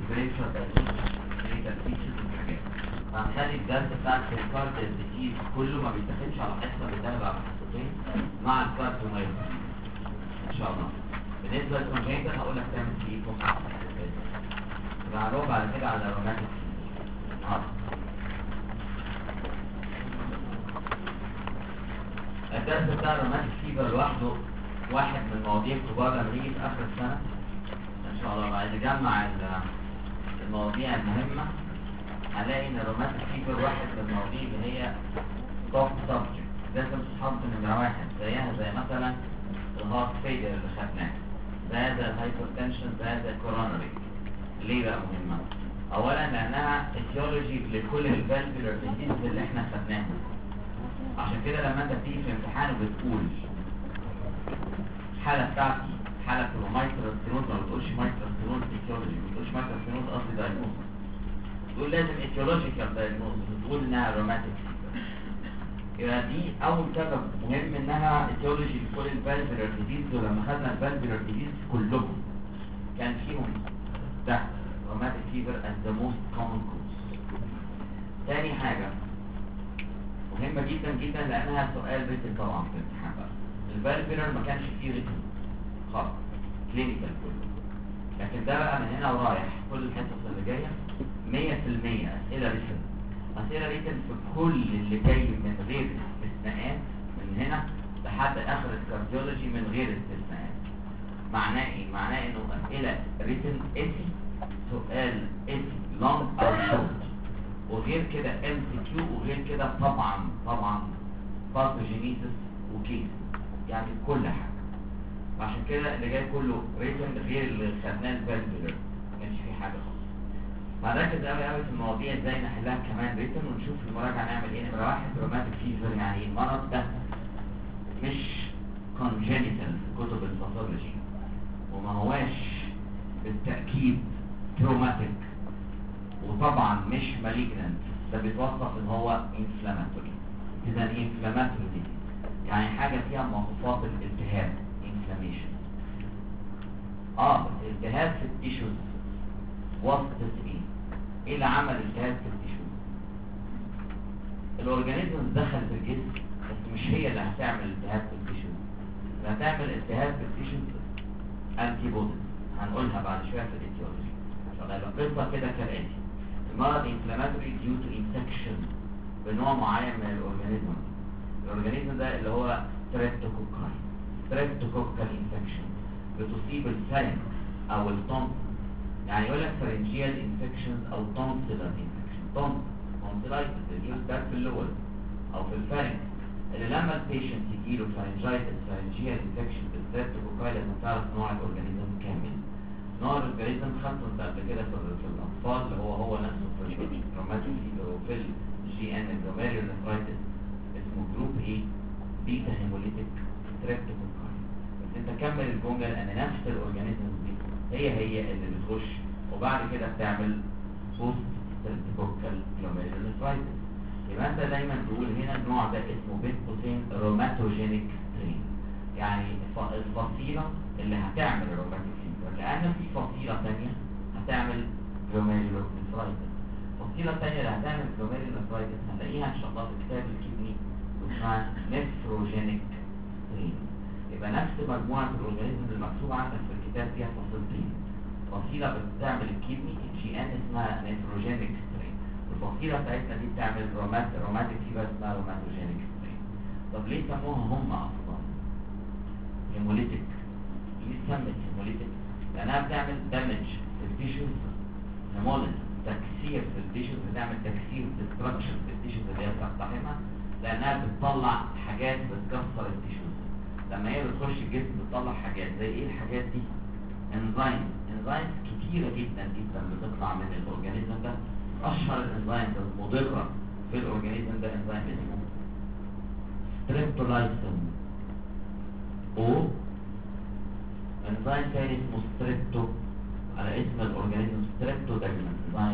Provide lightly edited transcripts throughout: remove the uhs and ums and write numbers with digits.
differential diagnosis clinical features وحاجات. فهنخلي الدرس بتاع الكارد الديزيز كله ما بيتاخدش على حصه، بيتاخد على حصتين مع الكارديومايوباثي ان شاء الله. بالنسبه للكونجنتال هقول لك تعمل فيه فوق يبقى هنروح بعد كده على الروماتيك. الدرس بتاع الروماتيك فيبر لوحده واحد من المواضيع الكبار لما نيجي في اخر السنه ان شاء الله. بعد نجمع المواضيع المهمه هنلاقي ان الروماتيك فيبر واحد من المواضيع اللي هي توب سبجكت لازم تتحط نمره واحد، زيها زي مثلا الهارت فيلير اللي خدناه، زي الهايبرتنشن، زي الكورونري. ليه بقى مهمه؟ اولا لانها اتيولوجي لكل الفالفولار ديزيز اللي احنا خدناها. عشان كده لما انت بتيجي في امتحان وبتقول الحاله بتاعتي حاله مايترال ستينوز، ما بتقولش مايترال ستينوز اتيولوجي، ما بتقولش مايترال ستينوز قصدي دايجنوز، تقول لازم اتيولوجيكال دايجنوز، بتقول انها روماتيك فيبر. يبقى دي اول سبب مهم انها اتيولوجي لكل الفالفولار ديزيز. ولما خدنا الفالفولار ديزيز كلهم كان فيهم ده روماتيك فيبر as the most common cause. تاني حاجه مهمة جدا جدا لأنها سؤال ريتن طبعا في الامتحان بقى. الفالفولار ما كانش فيه ريتن خالص، كلينيكال كله، لكن ده بقى من هنا ورايح كل الحصص اللي جاية 100% أسئلة ريتن. أسئلة ريتن في كل اللي جاي من غير استثناءات، من هنا لحد آخر الكارديولوجي من غير استثناءات. معناه إيه؟ معناه إنه أسئلة ريتن اسي، سؤال اسي لونج أو شورت، وغير كده MCQ، وغير كده طبعا باثوجينيسيس وكيس، يعني كل حاجه. عشان كده اللي جاي كله ريتن غير اللي خدناه الفالفولار، ما كانش فيه حاجه خالص. هنركز قوي في المواضيع ازاي نحلها كمان ريتن، ونشوف في المراجعه نعمل ايه. نمره واحد روماتيك فيفر، يعني المرض ده مش كونجينيتال في كتب الباثولوجي، وما هواش بالتاكيد تروماتيك، وطبعا مش مالجنانت. ده بيتوصف ان هو انفلاماتوري. اذا انفلاماتوري يعني حاجه فيها مواصفات الالتهاب، انفلاميشن. التهاب في التيشوز وصفت ايه اللي عمل التهاب في التيشوز؟ الاورجانيزم دخل في الجسم، بس مش هي اللي هتعمل التهاب في التيشوز. اللي هتعمل التهاب في التيشوز انتي بوديز، هنقولها بعد شويه في الاتيولوجي. القصه كده كالاتي: المرض inflammatory due to infection بنوع معين من الأورجانيزم ده اللي هو streptococcal infection، بتصيب الفارنكس أو التونسل. يعني يقول لك pharyngeal infections أو tonsillar infection. tonsillitis اللي بتاعت في اللول أو في الفارنكس، اللي لما البيشنت يجيله pharyngeal infection بالstreptococcal لازم تعرف نوع الأورجانيزم كامل. نوع الأورجانيزم خدته قبل كده في الأطفال اللي هو نفسه في الروماتيك فيبر، وفي الجي ان الجلوميرولونيفرايتس اسمه جروب ايه؟ بيتا هيموليتيك ستريبتوكوكاي. بس انت كمل الجمله لان نفس الاورجانيزم دي هي اللي بتخش وبعد كده بتعمل بوست ستريبتوكوكال جلوميرولونيفرايتس. يبقى انت دايما تقول هنا النوع ده اسمه بين قوسين روماتوجينيك سترين، يعني الفصيله اللي هتعمل الروماتيك فيبر، لان في فصيله ثانيه هتعمل جلوميرولونيفرايتس. الفصيله الثانيه اللي هتعمل جلوميرولونيفرايتس هنلاقيها ان شاء الله في كتاب الكدني اسمها نفروجينيك سترين. يبقى نفس مجموعه الاورجانيزم المكتوب عندك في الكتاب فيها فصيلتين، فصيله بتعمل الكدني الجي ان اسمها نفروجينيك سترين، والفصيله بتاعتنا دي بتعمل روماتيك فيبر اسمها روماتوجينيك سترين. طب ليه سموها هم اصلا هيموليتيك؟ ليه سمت هيموليتيك؟ لانها بتعمل دامج في التيشوز، هيموليز تكسير في التيشوز، بتعمل تكسير ديستراكشن في التيشوز اللي هي بتقتحمها، لانها بتطلع حاجات بتكسر التيشوز. لما هي بتخش الجسم بتطلع حاجات زي ايه الحاجات دي؟ انزيمز كتيره جدا جدا بتطلع من الاورجانيزم ده. اشهر الانزيمز المضره في الاورجانيزم ده انزيم اسمه ستريبتولايسين، او انزيم تاني اسمه ستريبتو على اسم الاورجانيزم ستريبتودايمين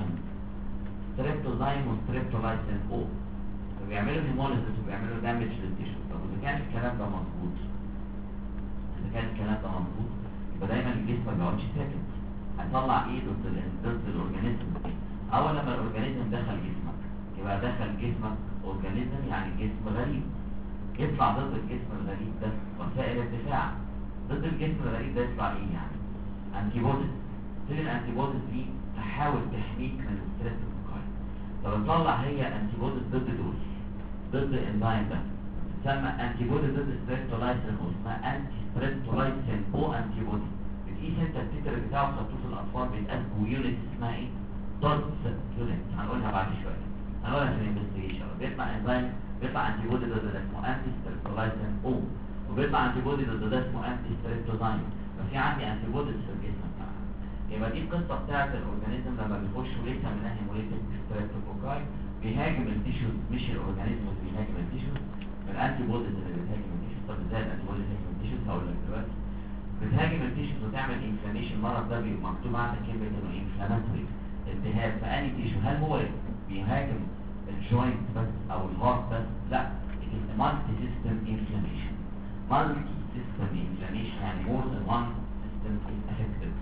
وستريبتولايسين او، فبيعملوا هيموليسيس وبيعملوا دامج للتيشو. طب اذا كان الكلام ده مظبوط، يبقى دايما الجسم ما بيقعدش ساكت، هيطلع ايه ضد الاورجانيزم دي. اول لما الاورجانيزم دخل جسمك يبقى دخل جسمك اورجانيزم يعني جسم غريب، يطلع ضد الجسم الغريب ده وسائل الدفاع. ضد الجسم الغريب ده يطلع ايه يعني؟ انتي بوديز. تيجي الانتي بوديز دي تحاول تحميك من الستريبتوكوكاي. طب تطلع هي انتي بوديز ضد دول، ضد الانزيم ده تسمى انتي بودي ضد ستريبتولايسين، اسمها انتي ستريبتولايسين او انتي بودي. بتقيس انت التتر بتاعه خطوط الاطفال بيتقاس بيونت اسمها ايه؟ دوتس يونت، هنقولها بعد شويه، هنقولها في الانفستيجيشن. بيطلع انزيم، بيطلع انتي بودي ضد ده اسمه انتي ستريبتولايسين او، وبيطلع انتي بودي ضد ده اسمه انتي ستريبتوزايم. ففي عندي انتي بوديز في الجسم بتاعنا. يبقى دي القصه بتاعت الاورجانيزم لما بيخشوا ليس منها هيموليتيك ستريبتوكوكاي بيهاجم التيشوز، مش الاورجانيزم اللي بيهاجم التيشوز. الانتي بوديز اللي بتهاجم التيشوز. طب ازاي الانتي بوديز بتهاجم التيشوز؟ هقول لك دلوقتي. بتهاجم التيشوز وتعمل انفلاميشن. المرض ده بيبقى مكتوب عندك كلمه انه انفلاماتوري، التهاب في انهي تيشو. هل هو بيهاجم الجوينت بس او الهارت بس؟ لا، it is a multi system inflammation. multi system inflammation يعني more than one system is affected.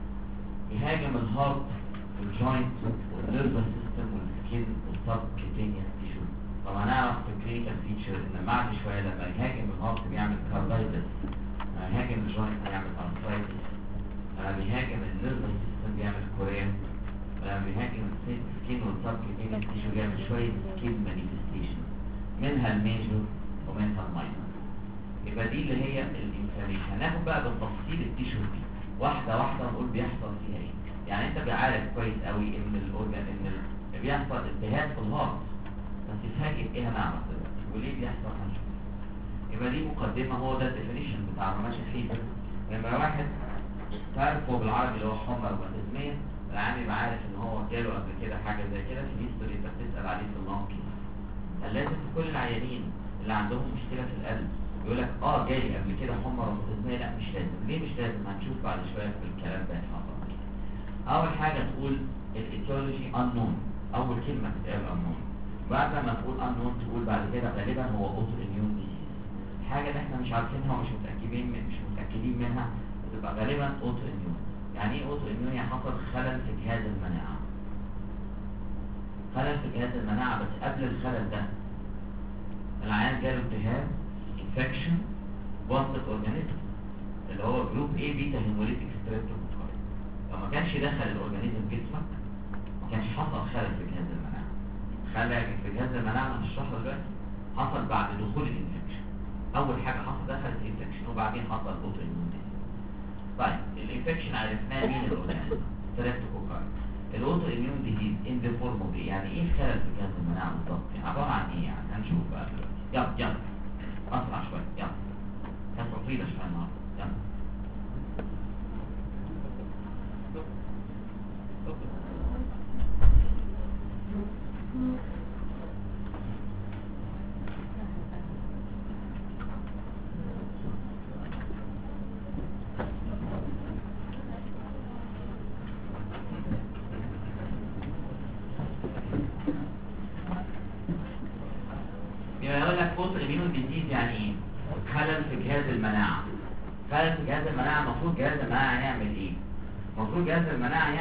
بيهاجم الهارت والجوينت والنيرفس سيستم والسكين والسب كيتينيوس تيشو. طب هنعرف في الكلينيكال فيتشر ان بعد شويه لما يهاجم الهارت بيعمل كاردايتس، لما يهاجم الجوينت بيعمل ارثرايتس، لما بيهاجم النيرفس سيستم بيعمل كوريا، لما بيهاجم السكين والسب كيتينيوس تيشو بيعمل شويه سكين مانيفستيشن، منها الميجور ومنها الماينور. يبقى دي اللي هي الانفلاميشن. هناخد بقى بالتفصيل التيشو دي واحده واحده ونقول بيحصل فيها ايه. يعني انت عارف كويس قوي ان الاورجان ان بيحصل التهاب في الهارت، بس تفاجئ ايه هنعرف دلوقتي وليه بيحصل هنشوف. يبقى دي مقدمه، هو ده الديفينيشن بتاع ماشي فيه. لما واحد تعرفه بالعربي اللي هو حمى روماتيزميه، العام يبقى عارف ان هو جاله قبل كده حاجه زي كده في هيستوري انت بتسال عليه في اللونج كيس. لازم في كل العيانين اللي عندهم مشكله في القلب يقول لك جاي قبل كده حمى روماتيزميه، لا مش لازم. ليه مش لازم؟ هنشوف بعد شويه في الكلام ده هيحصل. اول حاجه تقول الايتيولوجي unknown، اول كلمه تتقال unknown. بعد ما تقول unknown تقول بعد كده غالبا هو اوتو اميون ديزيز، حاجه اللي احنا مش عارفينها ومش متاكدين منها بتبقى غالبا اوتو اميون. يعني ايه اوتو اميون؟ يعني حصل خلل في جهاز المناعه. خلل في جهاز المناعه، بس قبل الخلل ده العيان جاله التهاب انفكشن وسط اورجانيزم اللي هو جروب A بيتا هيموليتيك ستريبتوكوكاي. لو ما كانش دخل الاورجانيزم جسمك ما كانش حصل خلل في جهاز المناعه. خلل في جهاز المناعه هنشرحه دلوقتي حصل بعد دخول الانفكشن. اول حاجه حصل دخلت الانفكشن وبعدين حصل اوتو اميون ديزيز. طيب الانفكشن عرفناه مين الاورجانيزم؟ ستريبتوكوكاي. الاوتو اميون ديزيز ان ذا فورم اوف يعني ايه خلل في جهاز المناعه بالظبط؟ يعني عباره عن ايه يعني؟ هنشوف بقى دلوقتي. يلا اسرع شويه، يلا حصه طويله شويه النهارده، يلا. يقول لك اوتو اميون ديزيز يعني ايه؟ خلل في جهاز المناعه. خلل في جهاز المناعه، المفروض جهاز المناعه يعمل ايه؟ المفروض جهاز المناعه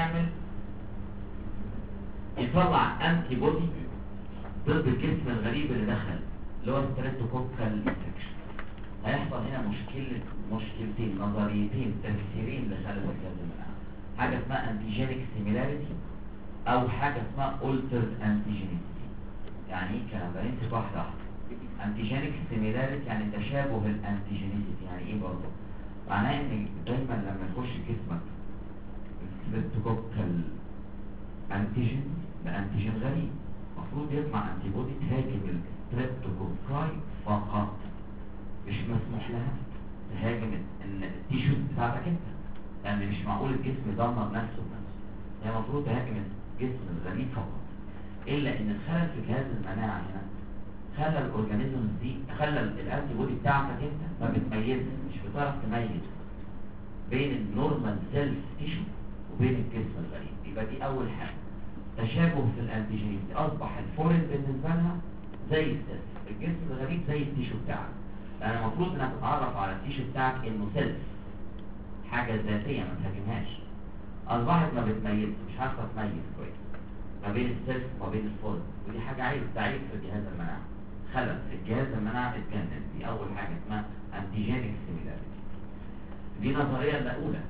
يطلع انتي بودي ضد الجسم الغريب اللي دخل اللي هو ستريبتوكوكال انفكشن. هيحصل هنا مشكلتين نظريتين تفسيرين لخلل في جهاز المناعه. حاجه اسمها انتيجينيك سيميلاريتي او حاجه اسمها اولترد انتيجينيتي. يعني ايه الكلام ده؟ نمسك واحده واحده. انتيجينيك سيميلاريتي يعني تشابه الانتيجينيتي. يعني ايه برضه؟ معناه ان دايما لما يخش جسمك ستريبتوكوكال انتيجين بانتيجين غريب، المفروض يطلع انتي بودي تهاجم الستريبتوكوكاي فقط، مش مسموح لها تهاجم التيشوز بتاعتك انت، يعني مش معقول الجسم يدمر نفسه بنفسه، هي المفروض تهاجم الجسم الغريب فقط. الا ان الخلل في جهاز المناعه هنا خلى الاورجانيزم دي، خلى الانتي بودي بتاعتك انت ما بتميزش، مش بتعرف تميز بين النورمال سيلز تيشو وبين الجسم الغريب. يبقى دي اول حاجه، تشابه في الانتيجين. اصبح الفورين بالنسبه لها زي السيلز، الجسم الغريب زي التيشو بتاعك. لان المفروض انك تتعرف على التيشو بتاعك انه سيلز، حاجه ذاتيه ما تهاجمهاش. اصبحت ما بتميز، مش عارفه تميز كويس ما بين السيلف وما بين الفول، ودي حاجه عيب تعيب في جهاز المناعه، خلل في الجهاز المناعه اتجنن. دي اول حاجه اسمها انتيجينيك سيميلاريتي. دي نظريه الاولى.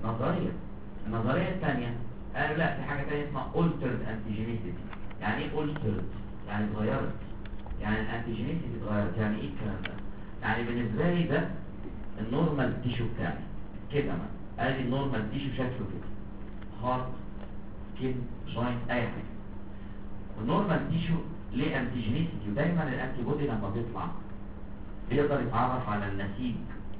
النظريه الثانيه قالوا لا، في حاجه ثانيه اسمها altered antigenicity. يعني ايه altered؟ يعني اتغيرت، يعني الانتيجينيسيتي اتغيرت. يعني ايه الكلام ده؟ يعني بالنسبه لي ده النورمال تيشو بتاعي كده، ما ادي النورمال تيشو شكله كده، هارت، سكين، جوينت، اي حاجه. والنورمال تيشو ليه انتيجينيسيتي، ودايما الانتي بودي لما بيطلع بيقدر يتعرف على النسيج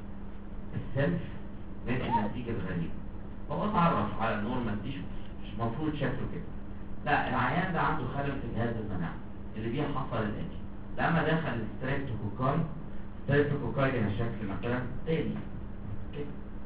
السيلف من النسيج الغريب. هو اتعرف على النورمال تيشو، مش المفروض شكله كده. لا، العيان ده عنده خلل في جهاز المناعه اللي بيه حصل الاتي. لما دخل الستريبتوكوكاي ده شكل مثلا تاني كده،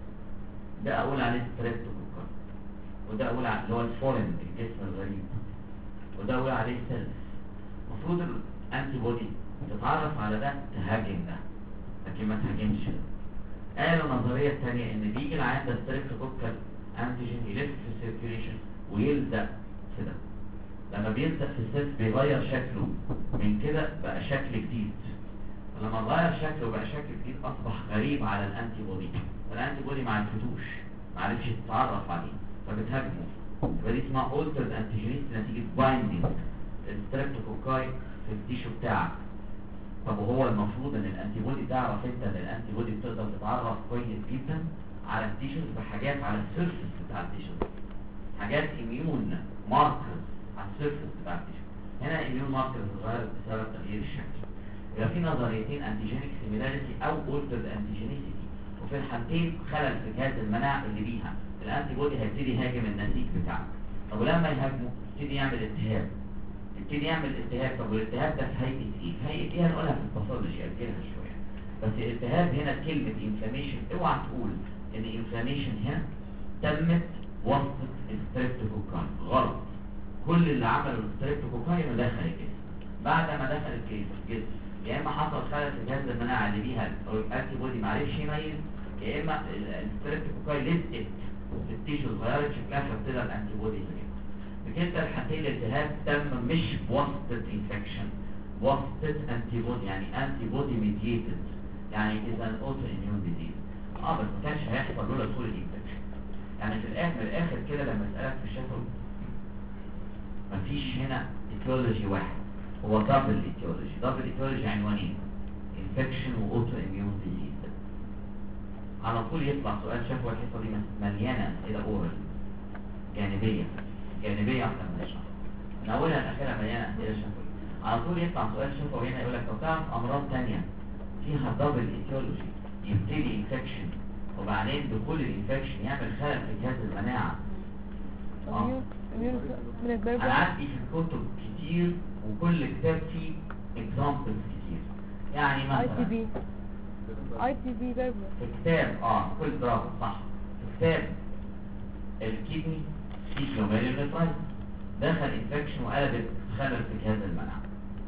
ده اقول عليه ستريبتوكوكاي، وده اقول عليه اللي هو الفورين الجسم الغريب، وده اقول عليه سيلف. المفروض الانتي بودي تتعرف على ده تهاجم ده، لكن ما تهاجمش ده. قالوا النظريه الثانيه ان بيجي العيان ده ستريبتوكوكال انتيجين يلف في السيركيوليشن ويلزق في ده. لما بيلزق في السيلف بيغير شكله من كده بقى شكل جديد. لما غير شكله بقى شكل جديد اصبح غريب على الانتي بودي، فالانتي بودي ما عرفتوش، ما عرفش تتعرف عليه فبتهاجمه. فدي اسمها altered antigenicity نتيجه بايندينج الستريبتوكوكاي في التيشو بتاعك. طب وهو المفروض ان الانتي بودي تعرف انت ان الانتي بودي بتقدر تتعرف كويس جدا على التيشوز بحاجات على السيرفس بتاع التيشوز، حاجات اميون ماركرز على السيرفس بتاع التيشو. هنا اميون ماركرز اتغيرت بسبب تغيير الشكل. يبقى في نظريتين، انتيجينيك سيميلاريتي او altered antigenicity، وفي الحالتين خلل في جهاز المناعه اللي بيها الانتي بودي هيبتدي يهاجم النسيج بتاعك. طب ولما يهاجمه يبتدي يعمل التهاب، طب والالتهاب ده في هيئه ايه؟ في هيئه ايه؟ هنقولها في الباثولوجي اجلها شويه. بس الالتهاب هنا كلمه انفلاميشن، اوعى تقول ان انفلاميشن هنا تمت وسط الستريبتوكوكاي، غلط. كل اللي عمله الستريبتوكوكاي انه دخل الجسم. بعد ما دخل الجسم يا اما حصل خلل في جهاز المناعه اللي بيها الانتي بودي ما عرفش يميز، يا اما الستريبتوكوكاي لزقت في التيشو غيرت شكلها فابتدى الانتي بودي يهاجم. بكده الحالتين الالتهاب تم مش بواسطه انفكشن، بواسطه انتي بودي، يعني انتي بودي ميديتد، يعني اذا ان اوتو اميون ديزيز. بس ما كانش هيحصل لولا طول الانفكشن. يعني في الاخر كده لما اسالك في الشفوي مفيش هنا ايتيولوجي واحد، هو دبل ايتيولوجي عنوانين، انفكشن واوتو اميون ديزيز. على طول يطلع سؤال شفوي. الحصه دي مليانه اسئله اورال جانبيه احنا بنشرح من اولها لاخرها مليانه اسئله شفوي. على طول يطلع سؤال شفوي هنا يقول لك لو تعرف امراض ثانيه فيها دبل ايتيولوجي يبتدي انفكشن وبعدين دخول الانفكشن يعمل خلل في جهاز المناعه. انا عندي في الكتب كتير وكل كتاب فيه اكزامبلز كتير. يعني مثلا اي تي بي برضه في كتاب كل برافو صح. في كتاب الكدني في جلوميريولونيفرايتس دخل انفكشن وقلبت خلل في جهاز المناعه.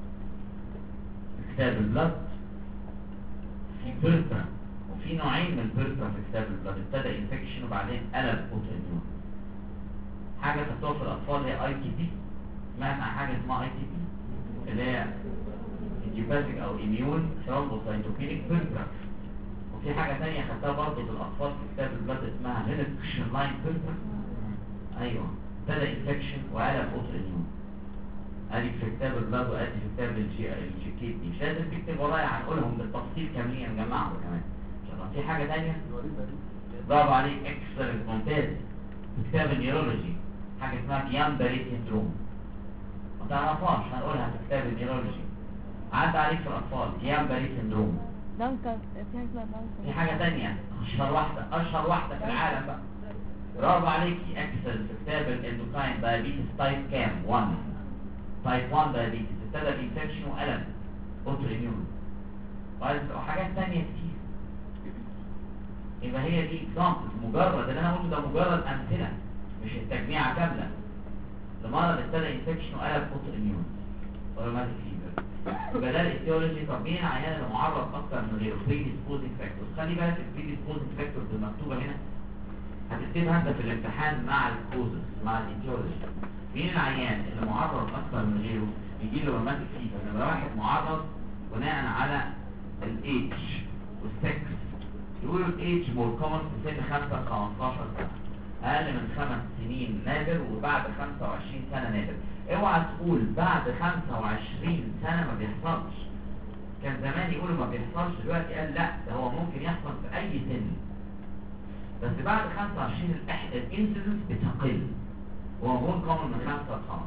في كتاب البلد في بيرترا، وفي نوعين من البيرترا في كتاب البلد، ابتدى انفكشن وبعدين قلب اوتوميون. حاجه خدتوها في الاطفال هي اي تي بي، سمعت عن حاجه اسمها اي تي بي اللي هي ايديوباثيك او اميون ثرومبوسايتوبينيك بيرترا. وفي حاجه ثانيه خدتها برضه في الاطفال في كتاب البلد اسمها هيلكشن لاين بيرترا. ايوه، ابتدى انفكشن وقلب اوتوميون. ادي في كتاب البلد وادي في كتاب الكيدني. مش لازم تكتب ورايا، هنقولهم بالتفصيل كاملين نجمعهم كمان. في حاجه ثانيه برافو عليك، اكسلنت ممتاز. في كتاب النيورولوجي حاجه اسمها جيامبري سيندروم، ما تعرفهاش هنقولها في كتاب النيورولوجي. عدى عليك في الاطفال جيامبري سيندروم. دانكر، في حاجه اسمها دانكر. في حاجه ثانيه اشهر واحده في العالم بقى، برافو عليكي، اكسل في كتاب الاندوكراين دايابيتس تايب كام 1 تايب 1 دايابيتس ابتدى بانفكشن وقلب اوتو اميون. وحاجات ثانيه كتير. يبقى هي دي اكزامبل، مجرد اللي انا قلته ده مجرد امثله مش التجميعه كامله. لمرض ابتدى انفكشن وقلب اوتو اميون روماتيك فيبر. يبقى ده الايتيولوجي. طب مين العيان اللي معرض اكتر من غيره؟ بريديسبوزنج فاكتورز. خلي بالك البريديسبوزنج فاكتورز المكتوبه هنا هتكتبها انت في الامتحان مع الكوزس مع الايتيولوجي. مين العيان اللي معرض اكثر من غيره يجي له روماتيك فيفر؟ نمرة واحد معرض بناء على الايدج والسكس. يقولوا الايدج مور كومن في سن 5 ل 15 سنه، اقل من 5 سنين نادر، وبعد 25 سنه نادر. اوعى تقول بعد 25 سنه ما بيحصلش. كان زمان يقولوا ما بيحصلش، دلوقتي قال لا ده هو ممكن يحصل في اي سن، بس بعد 25 الانسيدنس بتقل، هو مور كومن من 5 ل 15.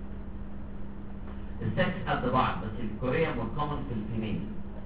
السكس قد بعض، بس الكوريا مور كومن في الفيميل.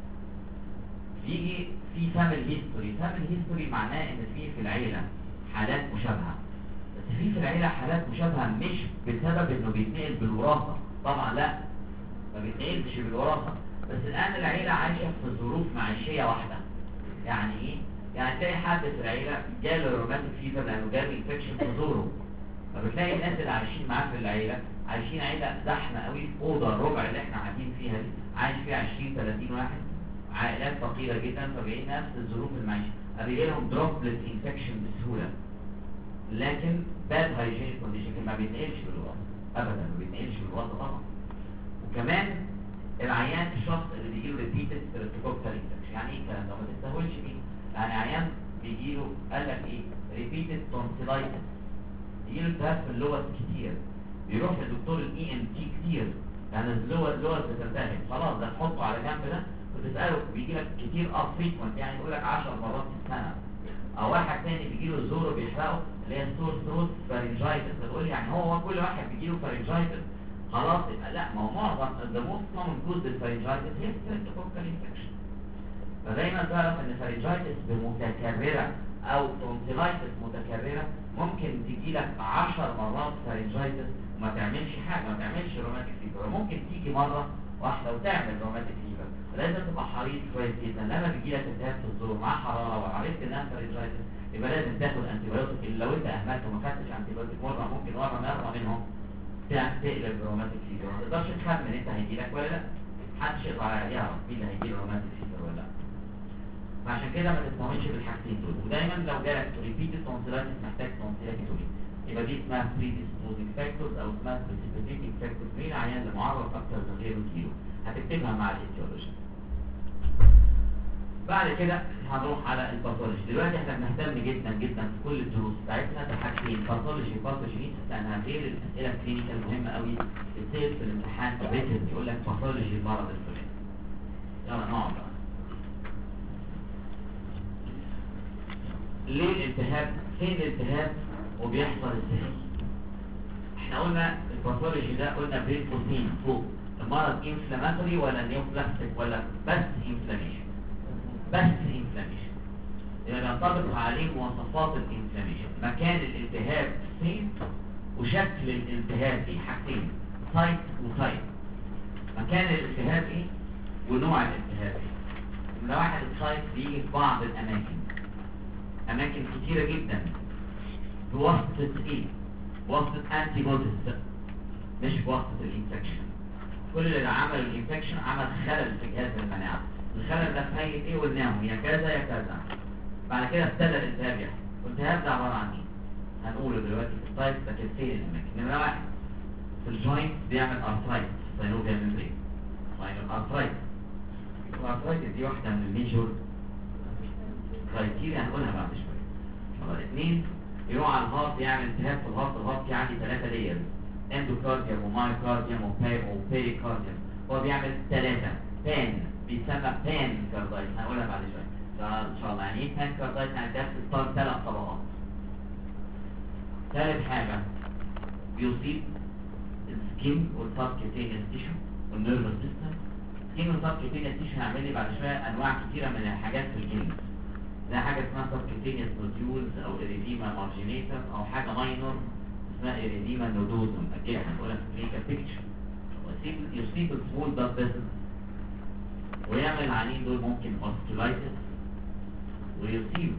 يجي في فاميلي هيستوري. فاميلي هيستوري معناه ان في العيله حالات مشابهه، بس في العيله حالات مشابهه مش بسبب انه بيتنقل بالوراثه، طبعا لا ما بيتنقلش بالوراثه، بس الان العيله عايشه في ظروف معيشيه واحده. يعني ايه؟ يعني تلاقي حد في العيله جاله روماتيك فيفر لانه جاله انفكشن في زوره، فبتلاقي الناس اللي عايشين معاه في العيله عايشين عيله زحمه قوي في اوضه الربع اللي احنا قاعدين فيها دي، عايش فيها 20 30 واحد، عائلات فقيره جدا، فبيعين نفس الظروف المعيشه، بيجي لهم دروبلت انفكشن بسهوله، لكن باد هايجينيك كونديشن ما بيتنقلش بالوراثه ابدا، ما بيتنقلش بالوراثه طبعا. وكمان العيان الشخص اللي بيجي له ريبيتد ستريبتوكوكال انفكشن، يعني ايه الكلام ده؟ ما تستهولش بيه. يعني عيان بيجي له قال لك ايه؟ ريبيتد تونسيلايتس، يجي له التهاب في اللوز كتير، بيروح لدكتور الاي ام تي كتير، يعني اللوز بتلتهب، خلاص ده تحطه على جنب ده وتساله. بيجي لك كتير فريكوينت، يعني يقول لك 10 مرات في السنه. او واحد تاني بيجي له زوره بيحرقه اللي هي ستور ثروت فارنجايتس، تقول يعني هو كل واحد بيجي له فارنجايتس خلاص يبقى لا، ما هو معظم ذا موست كومن كوز للفارنجايتس هي ستريبتوكوكال انفكشن. فدايما تعرف ان فارنجايتس متكرره او تونسيلايتس متكرره ممكن تجي لك 10 مرات فارنجايتس وما تعملش حاجه، ما تعملش روماتيك فيفر، ممكن تيجي مره واحده وتعمل روماتيك فيفر. لازم تبقى حريص كويس جدا، لما بيجي لك التهاب في الزور مع حراره وعرفت انها فارنجايتس يبقى لازم تاخد انتي بايوتيك. لو انت اهملت وما خدتش انتي بايوتيك مره، ممكن مره منهم تقلب روماتيك فيفر، ما تقدرش تخمن انت هيجي لك ولا لا، محدش يقدر يعرف مين اللي هيجي له روماتيك فيفر ولا لا. فعشان كده ما تستهونش بالحاجتين دول. ودايما لو جالك ريبيتد تونسيلايتس محتاج تونسيلاكتومي، يبقى دي اسمها بريديسبوزنج فاكتورز او اسمها بريسيبيتيتنج فاكتورز. مين العيان اللي معرض اكتر من غيره كيلو؟ هتكتبها مع الايتيولوجي. بعد كده هنروح على الباثولوجي. دلوقتي احنا بنهتم جدا جدا في كل الدروس بتاعتنا بحاجتين، باثولوجي باثوجينيس، لانها غير الاسئله الكلينيكال مهمه قوي بتصير في الامتحان ريتن يقول لك باثولوجي المرض الفلاني. يلا نقعد بقى. ليه الالتهاب؟ فين الالتهاب وبيحصل ازاي؟ احنا قلنا الباثولوجي ده قلنا بين قوسين فوق، المرض انفلاماتوري ولا نيوبلاستيك ولا بس انفلاميشن؟ بس انفلاميشن. يبقى ينطبق عليه مواصفات الانفلاميشن، مكان الالتهاب فين وشكل الالتهاب ايه، حاجتين، سايت وسايت. مكان الالتهاب ايه ونوع الالتهاب ايه. لما واحد السايت بيجي في بعض الاماكن، اماكن كتيرة جدا، بواسطة ايه؟ بواسطة انتي بوديز، مش بواسطة الانفكشن. كل اللي عمل الانفكشن عمل خلل في جهاز المناعة، الخلل ده في هيئة ايه؟ قلناهم يا كذا يا كذا. بعد كده ابتدى الالتهاب يحصل. الالتهاب ده عبارة عن ايه؟ هنقوله دلوقتي في السايت، لكن فين الاماكن؟ نمرة واحد في الجوينت بيعمل ارثرايتس، ساينوفيال ميمبرين، ساينوفيال ارثرايتس. الارثرايتس دي واحدة من الميجور كرايتيريا هنقولها بعد شوية. اثنين، يروح على الهارت يعمل التهاب في الهارت. الهارت في عندي 3 لايرز، اندوكارديوم ومايوكارديوم وبيريكارديوم، هو بيعمل 3 بان، بيسمى بان كاردايت، هنقولها بعد شوية ان شاء الله. يعني ايه بان كاردايت؟ يعني ده بتختار 3 طبقات. ثالث حاجة بيصيب السكين والسبكيوتينيوس تيشو والنيرفس سيستم. السكين والسبكيوتينيوس تيشو هنعمل لي بعد شوية انواع كتيرة من الحاجات في الجلد، ده حاجة اسمها سبكيوتينيوس نوديولز او اريديما مارجينيتر، او حاجة ماينور اسمها اريديما نودوزم، اكيد هنقولها في كلينيكال بيكتشر. يصيب السمول بلاد فيسلز ويعمل العينين دول ممكن اوستيولايتس، ويصيب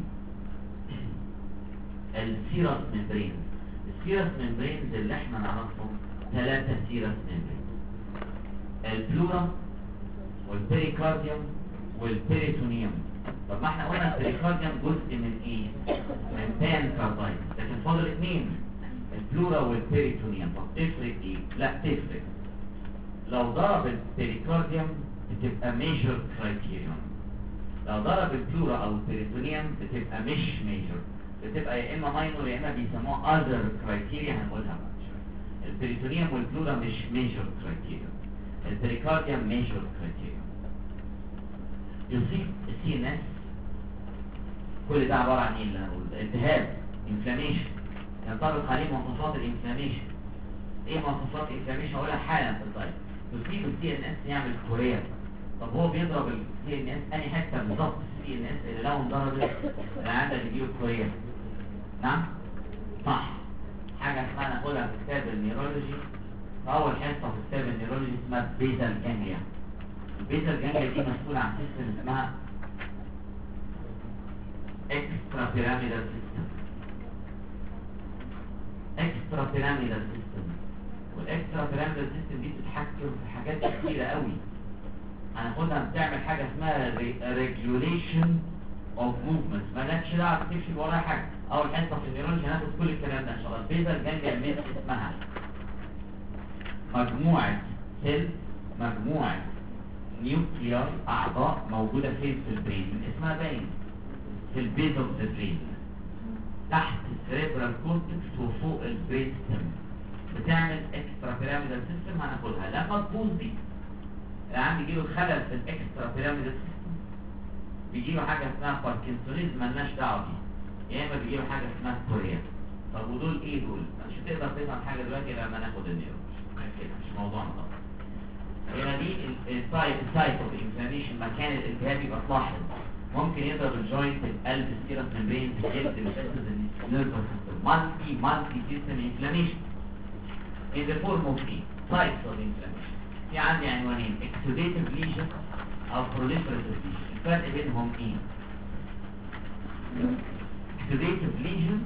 السيرس ممبرين. السيرس ممبرينز اللي احنا نعرفهم 3 سيرس ممبرين، البلورا والبيريكارديوم والبيريتونيوم. طب ما احنا قلنا البريكارديوم جزء من ايه؟ من بان كاردايتس، لكن فاضل اثنين، البلورا والبيريتونيوم. طب تفرق ايه؟ لا تفرق. لو ضرب البريكارديوم بتبقى ميجر كرايتيريون، لو ضرب البلورا او البيريتونيوم بتبقى مش ميجر، بتبقى يا اما ماينور يا اما بيسموها اذر كرايتيريا هنقولها بعد شويه. البريتونيوم والبلورا مش ميجر كرايتيريا، البريكارديوم ميجر كرايتيريا. يصيب السي ان اس، كل ده عباره عن ايه اللي هنقول ده؟ التهاب، انفلاميشن، ينطبق عليه مواصفات الانفلاميشن. ايه مواصفات الانفلاميشن؟ هقولها حالا في الطيب. يصيب السي ان اس يعمل كوريا. طب هو بيضرب السي ان اس انهي حته بالظبط السي ان اس اللي لو انضربت العاده اللي بيجيله كوريا؟ نعم صح، حاجه اسمها ناخدها في كتاب النيورولوجي، اول حصه في كتاب النيورولوجي اسمها بيزال جانجليا. البيزال جانجليا دي مسؤوله عن سيستم اسمها اكسترا بيراميدال سيستم. اكسترا بيراميدال سيستم، والاكسترا بيراميدال سيستم دي بتتحكم في حاجات كتيره قوي. هناخدها بتعمل حاجه اسمها ريجوليشن اوف موفمنت، مالكش دعوه تكتبش وراها حاجه. اول حصه في النيورولوجي هناخد كل الكلام ده ان شاء الله. البيزال جانجليا ميس اسمها مجموعه سيل، مجموعه نيوكليار اعضاء موجوده فين في البرين، من اسمها باين في البيز اوف ذا برين، تحت السيريبرال كورتكس وفوق البرين ستيم، بتعمل اكسترا بيراميدال سيستم. هناخدها لما تبوظ دي العيان بيجيله خلل في الاكسترا بيراميدال سيستم، بيجيله حاجه اسمها باركنسونيزم مالناش دعوه بيه، يا اما بيجيله حاجه اسمها كوريا. طب ودول ايه دول؟ مش هتقدر تفهم حاجه دلوقتي لما ناخد النيورولوجي، مش موضوعنا طبعا. هنا دي السايت اوف انفلاميشن، مكان الالتهاب يبقى تلاحظ ممكن يضرب الجوينت، القلب، السيرس ممبرين، الجلد، الفيسز، النيرفس سيستم. مالتي سيستم انفلاميشن in the form of sites of inflammation. في عندي عنوانين، exudative lesion او proliferative lesion. الفرق بينهم ايه؟ exudative lesion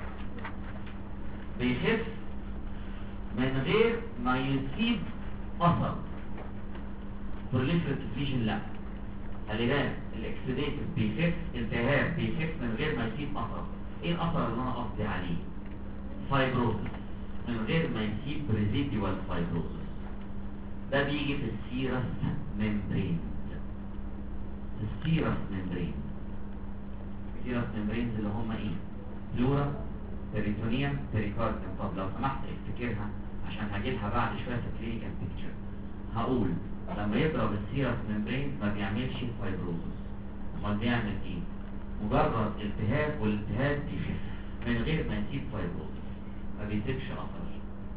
بيخف من غير ما يسيب اثر، proliferative lesion لا. خلي بالك الاكسوديتيف بيخف، التهاب بيخف من غير ما يسيب اثر. ايه الاثر اللي انا قصدي عليه؟ فايبروزس، من غير ما يسيب ريزيديوال فايبروزس. ده بيجي في السيرس ممبرين. السيرس ممبرين، السيرس ممبرينز اللي هم ايه؟ بلورا، بيريتونيوم، بيريكارديوم. طب لو سمحت افتكرها عشان هجيبها بعد شويه في الكلينيكال بيكتشر. هقول لما يضرب السيرس ممبرين ما بيعملش فايبروزس، امال بيعمل ايه؟ مجرد التهاب، والالتهاب بيخف من غير ما يسيب فايبروزس، ما بيسيبش اثر.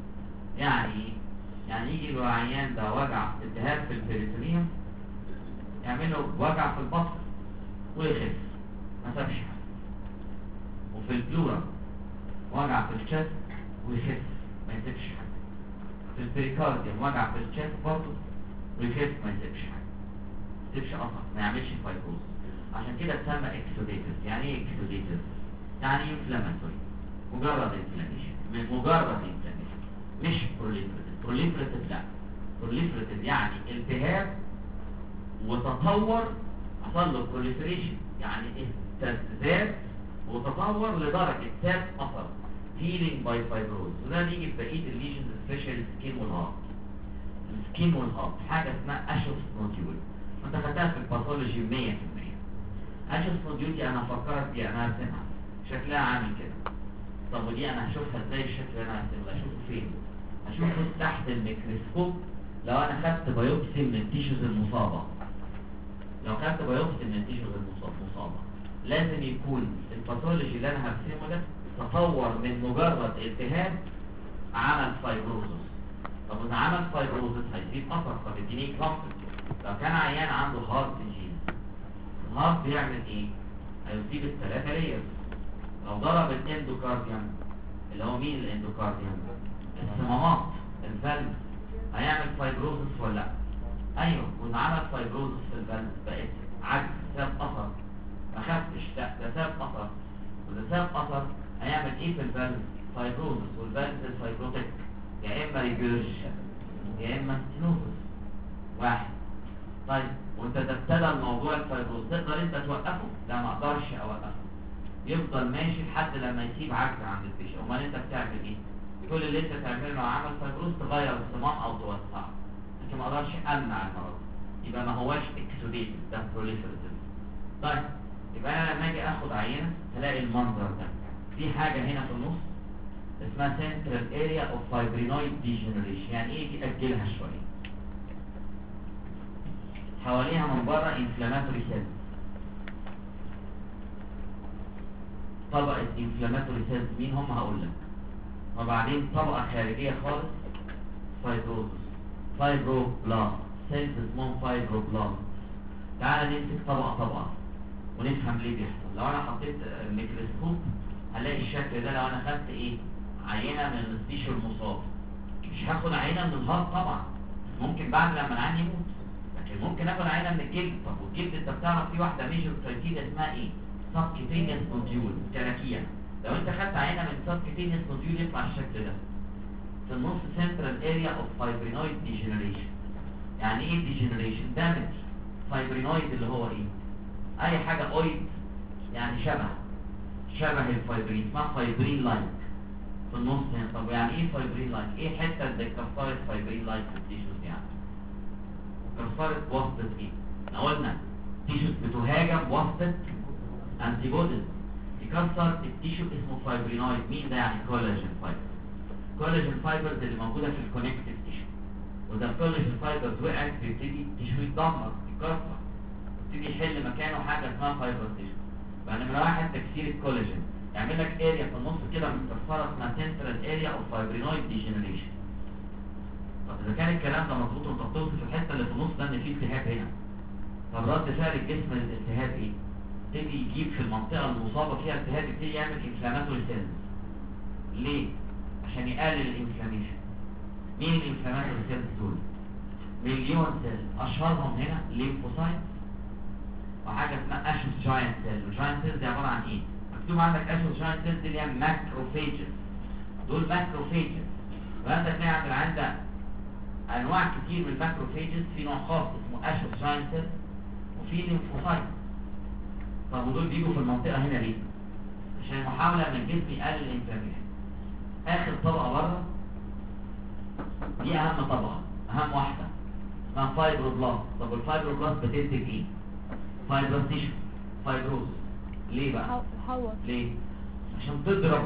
يعني يجي له عيان ده وجع التهاب في البريتونيوم، يعمل له وجع في البطن ويخف، ما سابش حاجه. وفي البلورا وجع في الشست ويخف، ما يسيبش حاجه. في البريكارديوم وجع في الشست برضه ويخف، ما يسيبش حاجه، ما يسيبش اثر، ما يعملش فايبروز. عشان كده اتسمى اكسوديتيف. يعني ايه اكسوديتيف؟ يعني انفلاماتوري، مجرد انفلاميشن، من مجرد انفلاميشن، مش بروليفريتيف. بروليفريتيف لا، بروليفريتيف يعني التهاب وتطور، حصل له بروليفريشن، يعني زاد وتطور لدرجه ساب اثر، هيلينج باي فايبروز. وده بيجي في بقيه الليجنز، سبيشال سكين والهارت. السكين والهارت حاجه اسمها اشوس نوديول، وانت خدتها في الباثولوجي 100%. اشوس نوديول دي انا فكرت بيها، انا هرسمها شكلها عامل كده. طب ودي انا هشوفها ازاي؟ الشكل اللي انا هرسمه اشوفه فين؟ اشوفه تحت الميكروسكوب. لو انا خدت بايوبسي من التيشوز المصابه، لو خدت بايوبسي من التيشوز المصابه لازم يكون الباثولوجي اللي انا هرسمه ده تطور من مجرد التهاب عمل فايبروزس. طب اذا عمل فايبروزس هيسيب اثر. طب اديني اكزامبل. لو كان عيان عنده هارت ديزيز، الهارت بيعمل ايه؟ هيسيب الثلاثه ليرز. لو ضرب الاندوكارديوم، اللي هو مين الاندوكارديوم؟ الصمامات، الفالف، هيعمل فايبروزس ولا لا؟ ايوه. واذا عمل فايبروزس في الفالف بقت عجز، ساب اثر، ما خفش، لا ده ساب اثر. واذا ساب اثر هيعمل ايه في الفالف؟ فايبروزس. والفالف الفايبروتيك يا اما ريجيرشن يا اما ستينوزس. واحد. طيب وانت ابتدى الموضوع الفيبروز تقدر انت توقفه؟ لا، ما اقدرش اوقفه، يفضل ماشي لحد لما يسيب عجز عند البيشن. امال انت بتعمل ايه؟ كل اللي انت تعمله لو عمل فيبروز تغير الصمام او توسعه، لكن ما اقدرش امنع المرض. يبقى ما هواش اكسوديتيف، ده بروليفريتيف. طيب يبقى انا لما اجي اخد عينه هلاقي المنظر ده. في حاجه هنا في النص اسمها central area of fibrinoid degeneration. يعني ايه؟ دي اجلها شويه. حواليها من بره inflammatory cells، طبقه inflammatory cells مين هم هقول لك. وبعدين طبقه خارجيه خالص فايبروزس، فايبروبلاست، سيلز اسمهم فايبروبلاست. تعال نمسك طبقه طبقه ونفهم ليه بيحصل. لو انا حطيت ميكروسكوب هلاقي الشكل ده. لو انا خدت ايه؟ عينه من التيشو المصاب، مش هاخد عينه من الهارت طبعا، ممكن بعد لما العين يموت، لكن ممكن اخد عينه من الجلد. طب والجلد انت بتعرف فيه واحده ميجر كرايتيريا اسمها ايه؟ سبكيتينيوس نوديول، كراكيه. لو انت خدت عينه من سبكيتينيوس نوديول يطلع الشكل ده. في النص central area of fibrinoid degeneration. يعني ايه degeneration؟ damage. fibrinoid اللي هو ايه؟ اي حاجه اويد، يعني شبه الفايبرين، اسمها فايبرين لايك في النص هنا. طب يعني ايه فايبرين لايك؟ ايه الحته اللي كسرت فايبرين لايك في التيشوز؟ يعني كسرت بواسطه ايه؟ احنا قلنا التيشوز بتهاجم بواسطه انتي بوديز. يكسر التيشو اسمه فايبرينويد. مين ده؟ يعني كولاجين فايبر. كولاجين فايبرز اللي موجوده في الكونكتيف تيشو. وده الكولاجين فايبرز وقعت بيبتدي التيشو يتدمر، يكسر، يبتدي يحل مكانه حاجه اسمها فايبر تيشو. بقى نمره واحد تكسير الكولاجين يعمل لك اريا في النص كده متكسره اسمها سنترال اريا اوف فايبرينويد ديجنريشن. طب اذا كان الكلام ده مظبوط وانت بتوصف الحته اللي في النص ده ان في التهاب هنا، طب رد فعل الجسم للالتهاب ايه؟ يبتدي يجيب في المنطقه المصابه فيها التهاب، يبتدي يعمل انفلاماتوري سيلز. ليه؟ عشان يقلل الانفلاميشن. مين الانفلاماتوري سيلز دول؟ مليون سيل، اشهرهم هنا ليمفوسايت وحاجه اسمها اشوس جاينت سيل. الجاينت سيل دي عباره عن ايه؟ مكتوب عندك اشوس جاينت سيل دي اللي هي ماكروفيجز. دول ماكروفيجز. وانت تلاقي عند العين ده انواع كتير من الماكروفيجز، في نوع خاص اسمه اشوس جاينت سيل وفي ليمفوسايت. طب ودول بيجوا في المنطقه هنا ليه؟ عشان محاوله من الجسم يقلل الانفلاميشن. اخر طبقه بره دي اهم طبقه، اهم واحده، اسمها فايبروبلاست. طب الفايبروبلاست بتنتج ايه؟ فايبروز تيشو، فايبروز. ليه بقى؟ ليه؟ عشان تضرب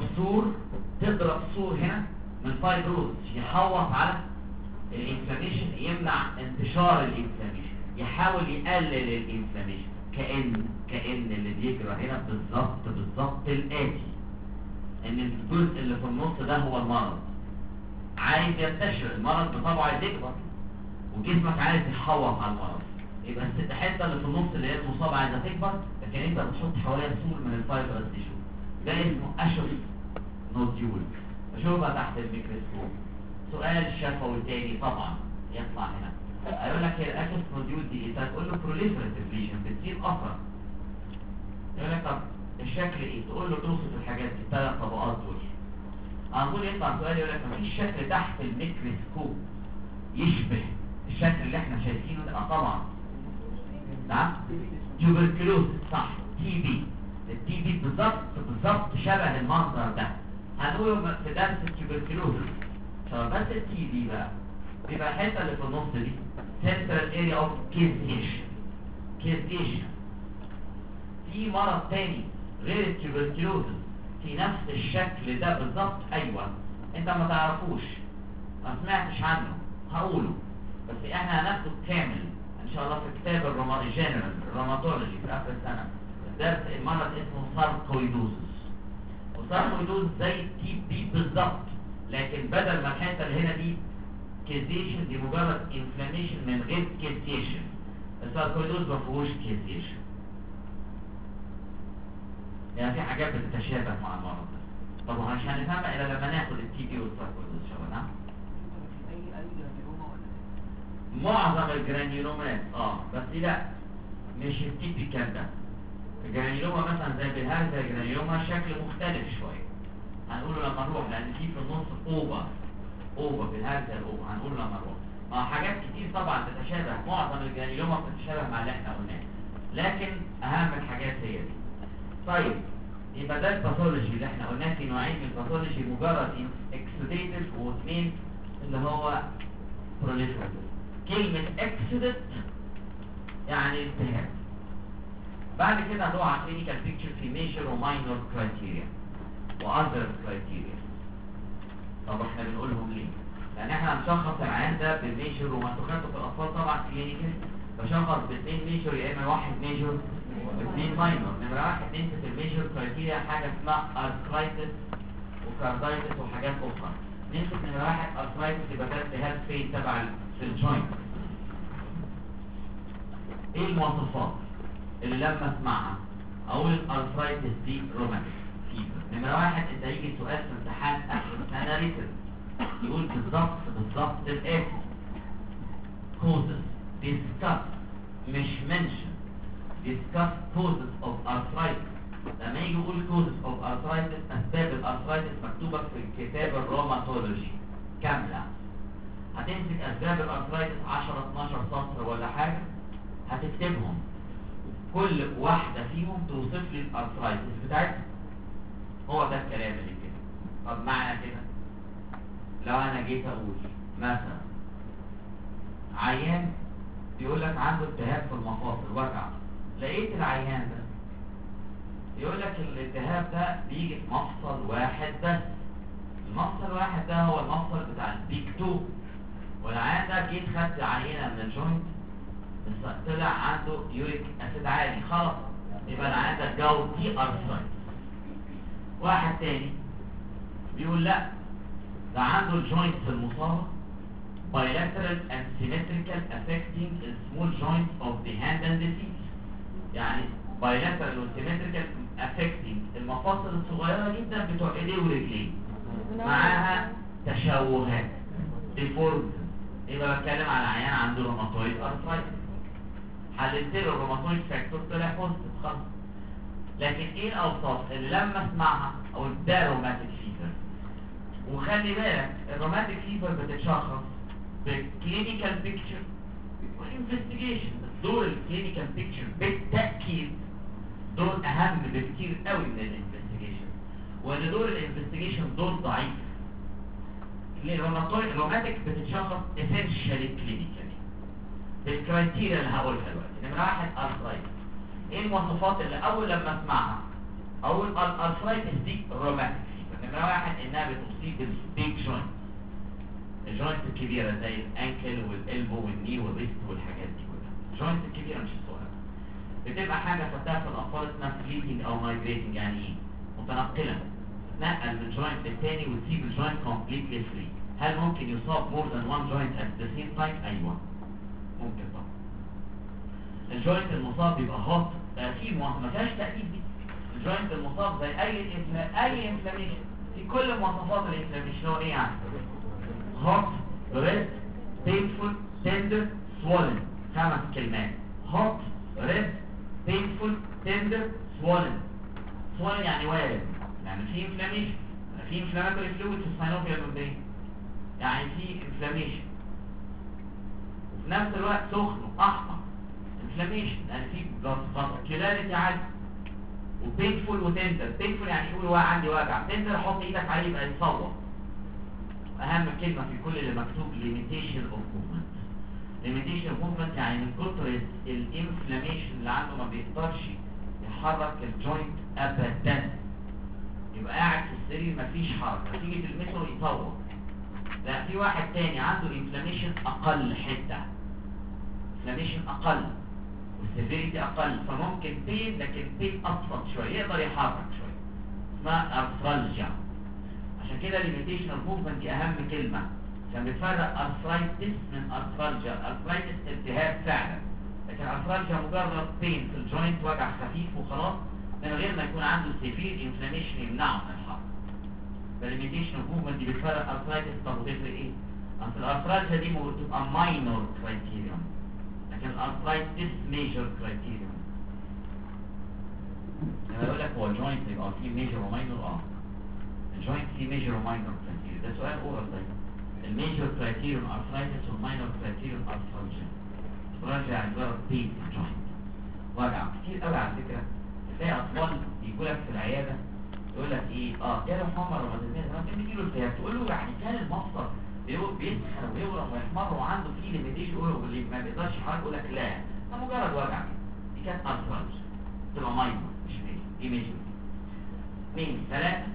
سور هنا من فايبروز يحوط على الانفلاميشن، يمنع انتشار الانفلاميشن، يحاول يقلل الانفلاميشن. كأن اللي بيجرى هنا بالظبط الآتي، ان الجزء اللي في النص ده هو المرض عايز ينتشر. المرض بطبعه عايز يكبر وجسمك عايز يحوط على المرض، يبقى الحته اللي في النص اللي هي المصابه عايزه تكبر، لكن انت بتحط حواليها سور من الفايبرز تيشو. ده اسمه اشوس نوديول. اشوفها تحت الميكروسكوب. سؤال شفوي تاني طبعا يطلع هنا، هيقول لك هي الاشوس نوديول دي ايه؟ تقول له بروليفريتيف ليجن، بتصير اثر. يقول لك طب الشكل ايه؟ تقول له توصف الحاجات دي، الثلاث طبقات دول. هنقول يطلع سؤال يقول لك مفيش شكل تحت الميكروسكوب يشبه الشكل اللي احنا شايفينه ده؟ طبعا. نعم، تيوبركلوز، صح، تي بي. التي بي بالظبط شبه المنظر ده. هنقوله في درس التيوبركلوز. بس التي بي بقى بيبقى الحته اللي في النص دي سنترال اريا اوف كيزيشن. في مرض تاني غير التيوبركلوز في نفس الشكل ده بالظبط. ايوه، انت ما تعرفوش، ما سمعتش عنه، هقوله بس احنا هناخده كامل ان شاء الله في كتاب الجنرال الروماتولوجي في اخر السنه. درس المرض اسمه ساركويدوزس. وساركويدوزس زي التي بي بالظبط، لكن بدل ما الحته اللي هنا دي كيزيشن، دي مجرد انفلاميشن من غير كيزيشن. الساركويدوز ما فيهوش كيزيشن. يعني في حاجات بتتشابه مع المرض ده. طبعا مش هنفهمها الا لما ناخد التي بي والساركويدوز ان شاء الله. نعم، معظم الجرانيولومات بس لا، مش التيبيكال ده. الجرانيولوما مثلا زي بالهرزة الجرانيولوما شكل مختلف شويه، هنقوله لما نروح، لان في النص اوفر بالهرزة الاوفر، هنقوله لما نروح. حاجات كتير طبعا تتشابه، معظم الجرانيلوما بتتشابه مع اللي احنا قلناه، لكن اهم الحاجات هي دي. طيب يبقى ده الباثولوجي اللي احنا قلناه، في نوعين من الباثولوجي، مجرد اكسوديتيف واثنين اللي هو بروليفراتيف. كلمة اكسودت يعني التهاب. بعد كده هنروح على كلينيكال بيكتشر في ميجر وماينور كرايتيريا واذر كرايتيريا. طب احنا بنقولهم ليه؟ لان احنا هنشخص العيان ده بالميجر، وما خدته في الاطفال طبعا كلينيكال بشخص باثنين ميجر، يا اما واحد ميجر واثنين ماينور. نمره واحد نمسك الميجر كرايتيريا حاجه اسمها ارثرايتس وكاردايتس وحاجات اخرى. نمسك نمره واحد ارثرايتس، يبقى ده التهاب فين تبع الجوينت. ايه المواصفات اللي لما اسمعها اقول الارثرايتس دي روماتيك فيبر؟ نمره واحد انت هيجي سؤال في امتحان اخر سنه ريتن يقول بالظبط الاتي: causes discuss مش mention discuss causes of arthritis. لما يجي يقول causes of arthritis اسباب الارثرايتس مكتوبه في الكتاب الروماتولوجي كامله. هتمسك اسباب الارثرايتس 10 12 سطر ولا حاجه، هتكتبهم كل واحده فيهم توصف لي الارثرايتس بتاعتها. هو ده الكلام اللي كده. طب معنى كده لو انا جيت اقول مثلا عيان بيقول لك عنده التهاب في المفاصل وجع، لقيت العيان ده يقول لك الالتهاب ده بيجي في مفصل واحد بس. المفصل الواحد ده هو المفصل بتاع البيك 2، والعيان ده جيت خدت عينه من الجوينت بس طلع عنده يوريك اسيد عالي، خلاص يبقى العيان ده جاوتي ارثرايتس. واحد تاني بيقول لا ده عنده الجوينتس المصابه bilateral and symmetrical affecting the small joints of the hand and the feet. يعني bilateral و symmetrical affecting المفاصل الصغيرة جدا بتوع ايديه ورجليه، معاها تشوهات deformities. يبقى بتكلم على عيان عنده روماتويد ارثرايتس، حللت له الروماتويد فاكتور طلع بوزيتيف خلاص. لكن ايه الاوصاف اللي لما اسمعها اقول ده روماتيك فيفر؟ وخلي بالك الروماتيك فيفر بتتشخص بالكلينيكال بيكتشر والانفستيجيشن. دور الكلينيكال بيكتشر بالتاكيد دور اهم بكتير قوي من الانفستيجيشن، وان دور الانفستيجيشن دور ضعيف. الروماتيك بتتشخص اسينشالي كلينيكالي بالكرايتيريا اللي هقولها دلوقتي. نمره واحد ارثرايتس. ايه المواصفات اللي اول لما اسمعها اقول الارثرايتس دي روماتيك فيفر؟ نمره واحد انها بتصيب البيج جوينت، الجوينت الكبيرة زي الانكل والالبو والني والريست والحاجات دي كلها. الجوينت الكبيرة مش الصغيرة. بتبقى حاجة فتاة في الأطفال اسمها فليتنج أو مايجريتنج. يعني إيه؟ متنقلة، تتنقل من جوينت للتاني وتسيب الجوينت كومبليتلي فري. هل ممكن يصاب مور ذان وان جوينت ات ذا سيم تايم؟ أيوه ممكن طبعا. الجوينت المصاب بيبقى هوت، ما فيهاش تأكيد دي. الجوينت المصاب زي أي انفلاميشن، في كل مواصفات الانفلاميشن هو إيه يعني؟ hot, red, painful, tender, swollen. 5 كلمات: hot, red, painful, tender, swollen. swollen يعني وارد، يعني في inflammation، في inflammatory fluid في الساينوفيال ممبرين، يعني في inflammation. وفي نفس الوقت سخن وأحمر inflammation، يعني في vascularity عالي. وpainful وtender. painful يعني يقول عندي وجع، tender حط ايدك عليه يبقى يتصور. اهم كلمة في كل اللي مكتوب limitation of movement. limitation of movement يعني من كتر الانفلاميشن اللي عنده ما بيقدرش يحرك الجوينت ابدا، يبقى قاعد في السرير مفيش حركة، تيجي تلمسه يطور. لا، في واحد تاني عنده انفلاميشن اقل حدة، انفلاميشن اقل والسيفيريتي اقل، فممكن بين لكن بين ابسط شوية يقدر يحرك شوية، اسمها ارثرالجيا. عشان كده limitation of movement دي اهم كلمة عشان بتفرق arthritis من arthralgia. arthritis التهاب فعلا، لكن arthralgia مجرد بين في الجوينت، وجع خفيف وخلاص من غير ما يكون عنده severe inflammation يمنعه من الحركة. limitation of movement دي بتفرق arthritis. طب وتفرق ايه؟ اصل الارثرالجيا دي بتبقى minor criterion، لكن الارثرايتس major criterion. انا بقول لك هو الجوينت يبقى فيه major وماينور. الجوينت فيه ميجر وماينور كرايتيريا، ده سؤال اورال. طيب الميجر كرايتيريوم ارثرايتس والماينر كرايتيريوم ارثرالجيا. ارثرالجيا يعني ضرب بين جوينت، وجع كتير قوي على فكره. تلاقي اطفال يجوا لك في العياده يقول لك ايه جاله حمى روماتيزميه، كان بيجي له التهاب، تقول له يعني كان المفصل بيسخن ويورم ويحمر وعنده فيه ليميتيشن واللي ما بيقدرش يحرك، يقول لك لا ده مجرد وجع. دي كانت ارثرالجيا تبقى ماينر مش ميجر. دي ميجر. مين ثلاثه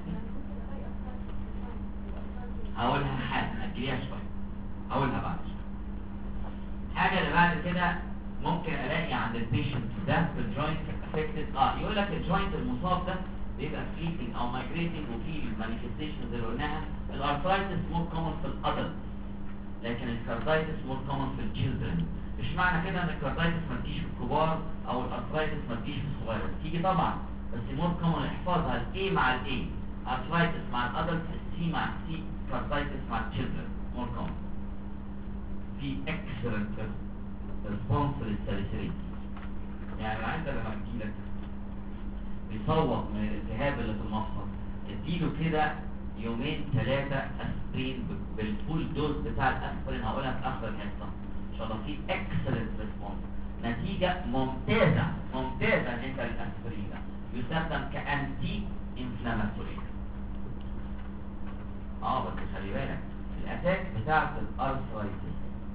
هقولها حاجه اجليها شويه، هقولها بعد شويه. حاجه اللي بعد كده ممكن الاقي عند البيشنت ده في الجوينت افكتد يقول لك الجوينت المصاب ده بيبقى فليتنج او مايجريتنج، وفي المانيفستيشنز اللي قلناها. الارثرايتس مور كومن في الادلت، لكن الكاردايتس مور كومن في التشيلدرن. مش معنى كده ان الكاردايتس ما تجيش في الكبار او الارثرايتس ما تجيش في الصغيرين، تيجي طبعا، بس مور كومن احفظها الاي مع الاي، ارثرايتس مع الادلت، السي مع السي، كاردايتس مع التشيلدرن مور كومن. في اكسلنت ريسبونس للساليسيليت. يعني انت لما تجيلك بيصوت من الالتهاب اللي في المفصل، اديله كده يومين ثلاثة اسبرين بالفول دوز بتاع الاسبرين، هقولها في اخر الحصة ان شاء الله. في اكسلنت ريسبونس، نتيجة ممتازة ممتازة ان انت الاسبرين ده يستخدم كأنتي انفلاماتوري. بس خلي بالك الاتاك بتاعت الارثرايتس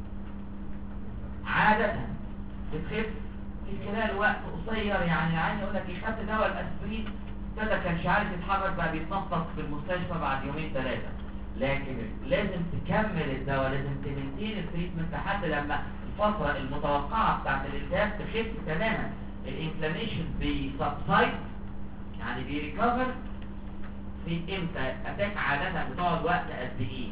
عادة بتخف في خلال وقت قصير. يعني عايز اقول لك خدت دواء الاسبرين ابتدى كانش عارف يتحرك، بقى بيتنطط في المستشفى بعد يومين ثلاثة. لكن لازم تكمل الدواء، لازم تمنتين التريتمنت لحد لما الفترة المتوقعة بتاعت الالتهاب تخف تماما. الانفلاميشن بيسبسايد يعني بيريكفر في امتى؟ اتاك عادة بتقعد وقت قد ايه؟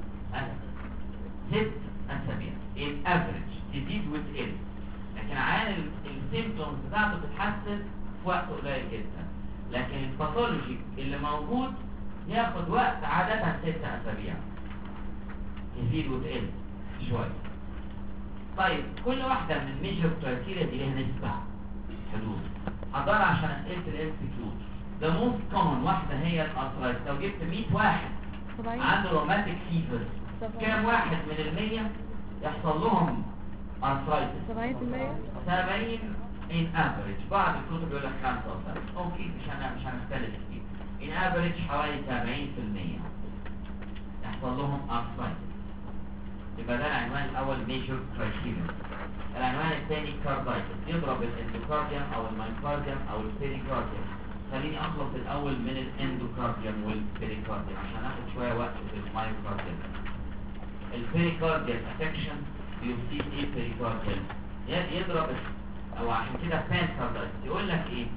6 أسابيع in average disease وتقل، لكن عيان السيمبتومز بتاعته بتتحسن في وقت قليل جدا. لكن الباثولوجي اللي موجود ياخد وقت عادة 6 أسابيع، يزيد وتقل شوية. طيب كل واحدة من الميجر كرايتيريا دي لها نسبة حدود. حضرها عشان اسئلة الام سي كيو. The most common واحدة هي الارثرايتس. لو جبت 100 واحد عنده روماتيك فيفر، كام واحد من 100 يحصل لهم ارثرايتس؟ 70 in average. بعض الكتب يقول لك 75. اوكي مش هنختلف فيه. in average حوالي 70% يحصل لهم ارثرايتس. يبقى ده العنوان الاول ميجر كرايتيريا. العنوان الثاني كاردايتس، يضرب الاندوكارديوم او المايوكارديوم او البيريكارديوم. خليني اخلص الاول من الاندوكارديوم والبيريكارديوم عشان اخد شويه وقت في المايوكارديوم. البيريكارديال افكشن بيصيب ايه البيريكارديال؟ يضرب، او عشان كده بان كاردايتس. يقول لك ايه؟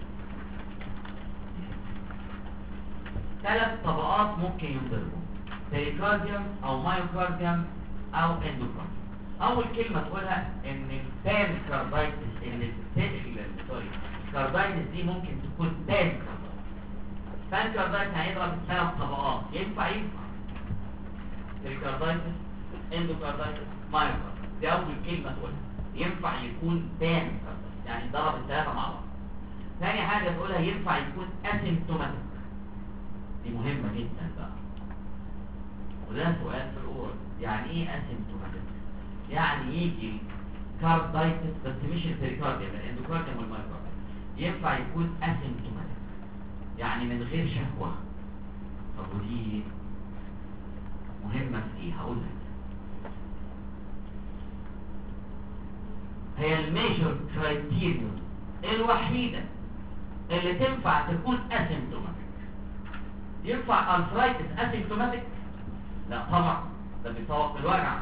3 طبقات ممكن ينضربوا، بيريكارديوم او مايوكارديوم او اندوكارديوم. اول كلمه تقولها ان البان كاردايتس اللي الكاردايتس دي ممكن تكون بان كاردايتس. بان كاردايتس هيضرب 3 طبقات، ينفع بيريكاردايتس، اندوكاردايتس، مايوكاردايتس. دي اول كلمه تقولها، ينفع يكون بان كاردايتس يعني ضرب ال3 مع بعض. ثاني حاجه تقولها ينفع يكون اسيمتوماتيك. دي مهمه جدا بقى، وده سؤال في الاول. يعني ايه اسيمتوماتيك؟ يعني يجي كاردايتس بس مش البيريكارديوم، الاندوكارديوم والمايوكارديوم. ينفع يكون اسيمتوماتيك يعني من غير شهوه. طب ودي مهمه في ايه؟ هقول لك. هي الميجر كرايتيريا الوحيده اللي تنفع تكون اسيمتوماتيك. ينفع ارثرايتس اسيمتوماتيك؟ لا طبعا، ده بيصاب بالوجع.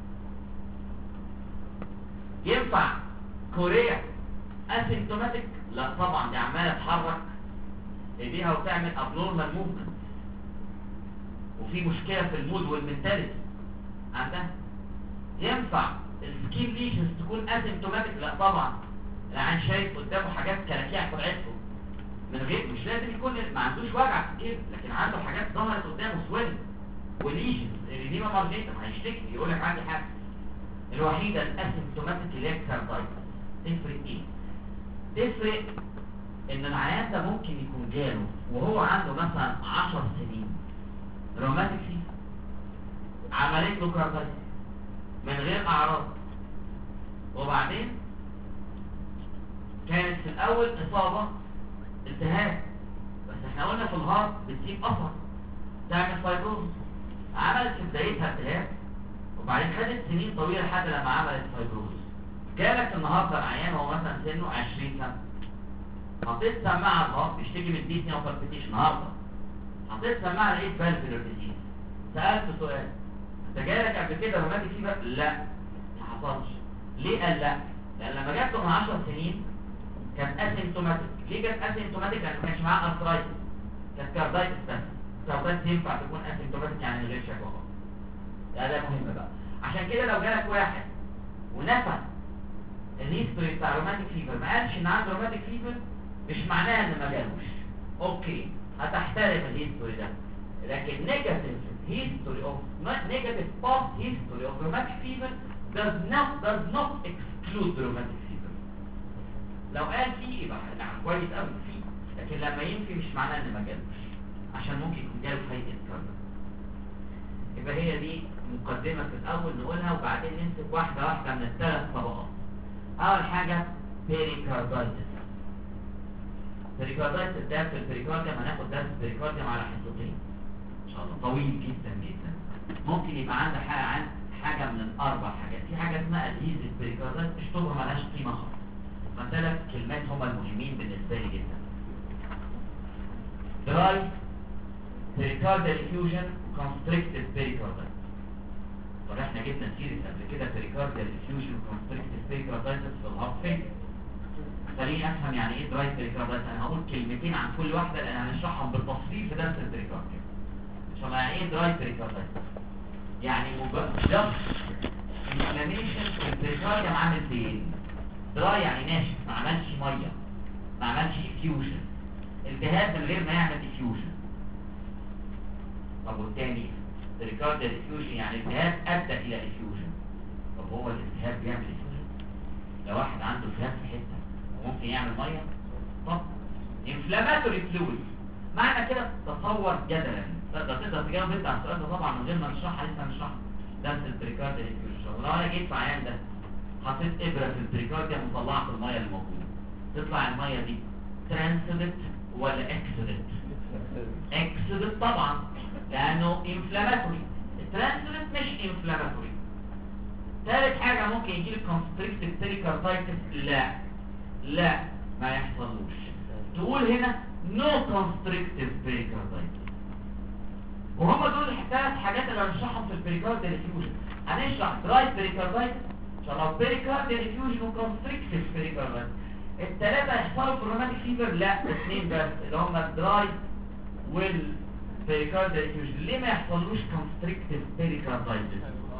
ينفع كوريا اسيمتوماتيك؟ لا طبعا، دي عماله تحرك ايديها وتعمل ابنورمال موفمنت وفي مشكله في المود والمنتاليتي عندها. ينفع السكين ليجنز تكون اسيمتوماتيك؟ لا طبعا، العين شايف قدامه حاجات كلاكيع طلعته من غير، مش لازم يكون ما عندوش وجع كتير، لكن عنده حاجات ظهرت قدامه سويل وليجنز اللي دي ما مرجيته هيشتكي يقول لك عندي حاجه. الوحيده الاسيمتوماتيك اللي هي الكاردايتس. تفرق ايه؟ تفرق ان العيان ده ممكن يكون جاله وهو عنده مثلا 10 سنين روماتيك فيفر، عملت له كاردايتس من غير اعراض، وبعدين كانت في الاول اصابه التهاب، بس احنا قلنا في الهارت بتسيب اثر تعمل فايبروز، عملت في بدايتها التهاب وبعدين خدت سنين طويله لحد لما عملت فايبروز. جالك النهارده العيان هو مثلا سنه 20 سنه، حطيت سماعه على الهارت بيشتكي من ديسني او بالبيتيشن النهارده، حطيت سماعه لقيت فالفولار ديزيز، سالته سؤال انت جالك قبل كده روماتيك فيبر؟ لا ما حصلش. ليه قال لا؟ لان لما جات من 10 سنين كانت اسيمتوماتيك. ليه كانت اسيمتوماتيك؟ لان ما كانش معاه ارثرايتس، كانت كاردايتس بس. كاردايتس ينفع تكون اسيمتوماتيك يعني من غير شكوى خالص. ده مهم بقى. عشان كده لو جالك واحد ونفى الهيستوري بتاع روماتيك فيبر ما قالش ان عنده روماتيك فيبر، مش معناها ان ما جالوش. اوكي هتحترم الهيستوري ده، لكن نيجاتيف history of negative past history of rheumatic fever does not exclude rheumatic fever. لو قال فيه يبقى كويس قوي فيه، لكن لما ينفي مش معناه ان ما جالوش، عشان ممكن يكون جاله في هيئه كارد. يبقى هي دي مقدمه في الاول نقولها، وبعدين نمسك واحده واحده من الثلاث طبقات. اول حاجه بيريكاردايتس. بيريكاردايتس ده في البريكارديوم، هناخد درس البريكارديوم على حصتين ان شاء الله، طويل جدا جدا. ممكن يبقى عندك حاجه من الاربع حاجات. في حاجه اسمها ادهيزيف بيريكاردايتس، اشطبها مالهاش قيمه خالص. فثلاث كلمات هما المهمين بالنسبه لي جدا: دراي بيريكارديال افيوجن وكونستريكتيف بيريكاردايتس. طب احنا جبنا سيريس قبل كده بيريكارديال افيوجن وكونستريكتيف بيريكاردايتس في الهارت فيلير. خليني افهم يعني ايه دراي بيريكاردايتس. انا هقول كلمتين عن كل واحده لان هنشرحهم بالتفصيل في درس البيريكارديوم ان شاء الله. يعني ايه دراي بيريكاردايتس؟ يعني مجرد انفلاميشن في البيريكارديوم عامل فين؟ دراي يعني ناشف، ما عملش ميه، ما عملش افيوجن، التهاب من غير ما يعمل افيوجن. طب والتاني بيريكارديال افيوجن يعني التهاب ادى الى افيوجن. طب هو الالتهاب بيعمل افيوجن؟ لو واحد عنده التهاب في حته ممكن يعمل ميه؟ طب انفلاماتوري فلويد معنى كده. تصور جدلا تقدر تجاوب انت على السؤال ده طبعا من غير ما نشرحها، لسه هنشرحها درس البريكارديال افيوجن. لو انا جيت في عيان ده حطيت ابره في البريكارديوم وطلعت الميه اللي موجوده، تطلع الميه دي ترانسدت ولا اكسدت؟ اكسدت طبعا لانه انفلاماتوري. الترانسدت مش انفلاماتوري. ثالث حاجه ممكن يجي لك كونستريكتيف بيريكاردايتس. لا ما يحصلوش. تقول هنا نو كونستريكتيف بيريكاردايتس. وهم دول الثلاث حاجات اللي هنشرحهم في البريكارديال افيوجن. هنشرح دراي بيريكاردايتس ان شاء الله، بيريكارديال افيوجن وكونستريكتيف بيريكاردايتس. الثلاثه يحصلوا في الروماتيك فيبر؟ لا، اثنين بس اللي هم الدراي والبيريكارديال افيوجن. ليه ما يحصلوش كونستريكتيف بيريكاردايتس؟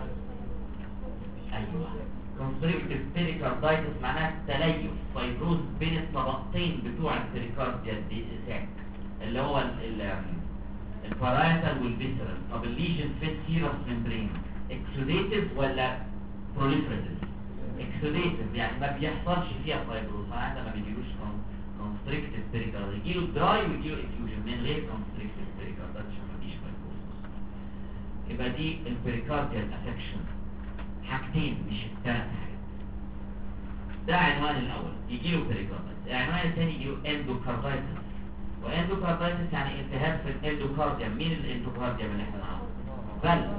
ايوه، كونستريكتيف بيريكاردايتس معناها تليف فايبروز بين الطبقتين بتوع البيريكارديال ساك اللي هو البارايتال والفيسرال. طب الليجن في السيرس ممبرين اكسوديتيف ولا بروليفريتيف؟ اكسوديتيف يعني ما بيحصلش فيها فايبروز، فهذا ما بيجيلوش كونستريكتيف بيريكاردايتس. يجيله دراي ويجيله افيوجن من غير كونستريكتيف بيريكاردايتس عشان ما فيش فايبروز. يبقى دي البيريكارديال افكشن، حاجتين مش ثلاث حاجات. ده عنوان الاول يجيله بيريكاردايتس. العنوان الثاني يجيله اندوكاردايتس. واندوكاردايتس يعني التهاب في الاندوكارديوم. مين الاندوكارديوم اللي احنا نعرفه؟ فالف.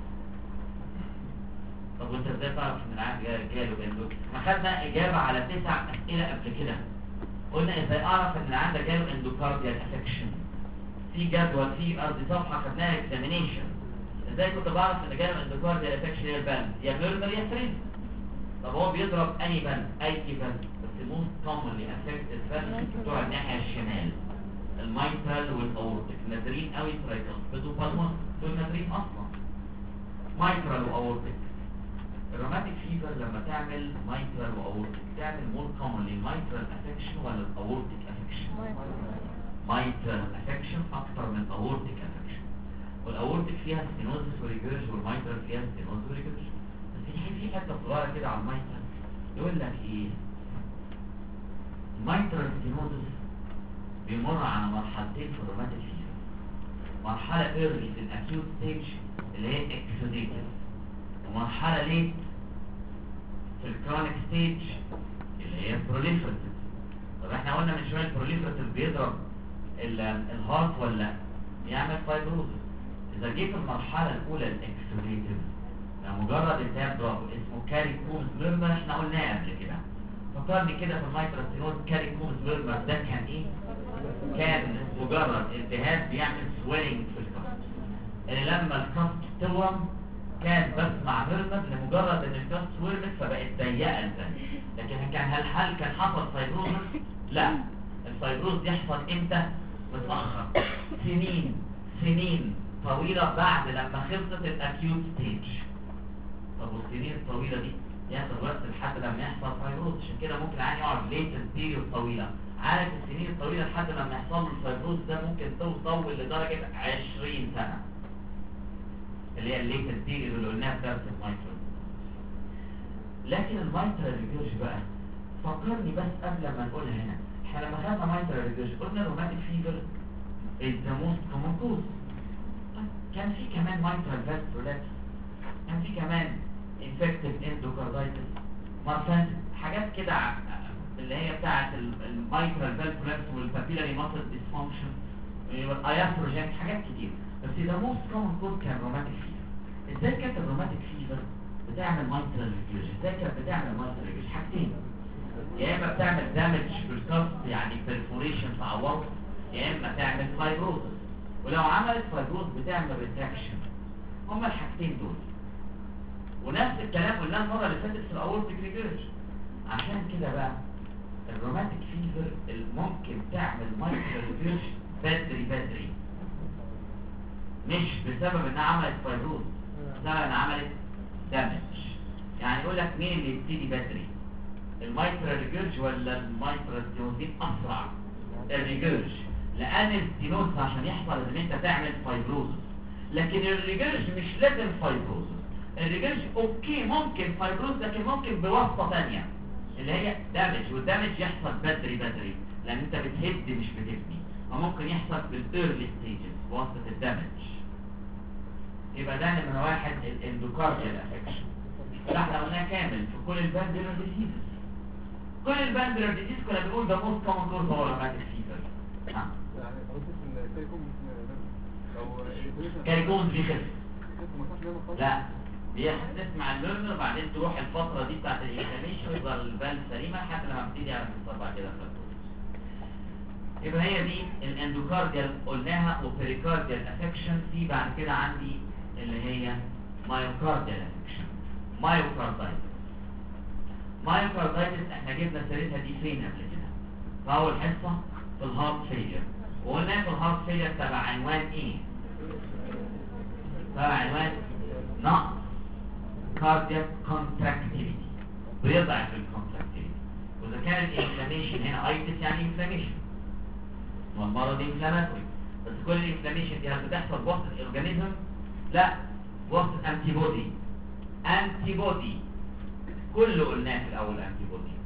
طب وانت ازاي تعرف ان العيان جاله اندوكارديوم؟ احنا خدنا اجابه على 9 اسئله قبل كده. قلنا ازاي اعرف ان العيان ده جاله اندوكارديال افكشن. في جدول في ارض صفحه خدناها اكزامينيشن. ازاي كنت بعرف ان جاله اندوكارديال افكشن؟ هي البلد يا ميرمر يا فريند. طب هو بيضرب اني بلد؟ اي بلد، بس موست كومنلي افكت البلد بتوع الناحيه الشمال، المايترال والاورتيك. نادرين قوي ترايكاسبيد وبالمون، دول نادرين اصلا. مايترال واورتيك. الروماتيك فيفر لما تعمل مايترال واورتيك تعمل مور كومنلي المايترال افكشن ولا الاورتيك افكشن؟ مايترال افكشن اكتر من اورتيك افكشن. والاورتيك فيها ستينوزس وريجرج، والمايترال فيها ستينوزس وريجرج. بس في حته صغيره كده على المايترال يقول لك ايه؟ المايترال ستينوزس بيمر على مرحلتين في الروماتيك فيفر. مرحله ايرلي في الاكيوت ستيج اللي هي اكسوديتيف، ومرحله ليت في الكرونيك ستيج اللي هي بروليفراتيف. طب احنا قلنا من شويه البروليفراتيف بيضرب الهارت ولا لا؟ يعمل فايبروزس. اذا جه في المرحله الاولى الاكسوديتيف ده مجرد التهاب ضربه اسمه كاري كومز ميرمر، احنا قلناه قبل كده. فكرني كده في المايترال ستينوز كاري كومز ميرمر ده كان ايه؟ كان مجرد التهاب بيعمل سويلنج في الكاست، اللي لما الكاست تورم كان بس مع ميرمر لمجرد ان الكاست ورمت فبقت ضيقه الثانيه. لكن هل الحل كان حصل فايبروزس؟ لا، الفايبروز يحصل امتى؟ متاخر، سنين طويله بعد لما خلصت الاكيوت ستيج. طب والسنين الطويله دي ياخد وقت لحد لما يحصل فايبروز، عشان كده ممكن العيان يقعد ليتنت بيريود طويله. عارف السنين الطويله لحد لما يحصل له الفايبروز ده ممكن توصل لدرجه 20 سنه، اللي هي الليتنت بيريود اللي قلناها في درس المايترال. لكن المايترال ريجيرج بقى فكرني بس قبل ما نقولها هنا. احنا لما خدنا مايترال ريجيرج قلنا روماتيك فيفر is the most common cause. كان في كمان مايترال فالف prolapse، كان في كمان infective endocarditis، مارفان، حاجات كده اللي هي بتاعه المايترال فالف prolapse والبابيلاري ماسل ديسفانكشن والاياستروجين، حاجات كتير. بس the most common cause كان روماتيك فيفر. ازاي كانت الروماتيك فيفر بتعمل مايترال ريجيرج؟ ازاي كانت بتعمل مايترال ريجيرج؟ حاجتين، يا اما بتعمل دامج بالكاست يعني بيرفوريشن في عوار، يا اما تعمل فايبروزس. ولو عملت فايبروز بتعمل ريتراكشن. هما الحاجتين دول، ونفس الكلام قلناه المره اللي فاتت في الاورتيك ريجيرج. عشان كده بقى الروماتيك فيفر ممكن تعمل مايترال ريجيرج بدري، مش بسبب انها عملت فايبروز، بسبب انها عملت دامج. يعني يقول لك مين اللي يبتدي بدري، المايترال ريجيرج ولا المايترال ستينوز؟ اسرع الريجيرج، لان الستينوز عشان يحصل لازم انت تعمل فايبروزس. لكن الريجيرج مش لازم فايبروزس. الريجيرج اوكي ممكن فايبروز، لكن ممكن بواسطه ثانيه اللي هي دامج، والدامج يحصل بدري لان انت بتهد مش بتبني، وممكن يحصل في الايرلي ستيجز بواسطه الدامج. يبقى ده نمره واحد الاندوكارديال افكشن. ده احنا قلناه كامل في كل الفالفولار ديزيز. كل الفالفولار ديزيز كنا بنقول ده موست كومن كوز هو روماتيك فيفر. نعم. يعني قصدي كاريكومز بيخف. لا، بيحدث مع الليرنر، بعدين تروح الفترة دي بتاعت الانفلاميشن ويفضل الفالف سليمة لحد لما ابتدي اعرف الصبع كده خلاص. يبقى هي دي الاندوكارديال قلناها، وبريكارديال افكشن. في بعد كده عندي اللي هي مايوكارديال افكشن، مايوكاردايتس احنا جبنا سيرتها دي فين قبل كده؟ في اول حصه في الهارت فيلير، وقلنا في الهارت فيلير تبع عنوان ايه؟ تبع عنوان نقص كاردياك كونتراكتيليتي، بيضعف الكونتراكتيليتي. واذا كان الانفلاميشن هنا ايتس يعني انفلاميشن، والمرض انفلاماتوري، بس كل الانفلاميشن دي هل بتحصل بواسطه الاورجانيزم؟ لا، بواسطه انتي بودي. كله قلناه في الاول انتي بودي.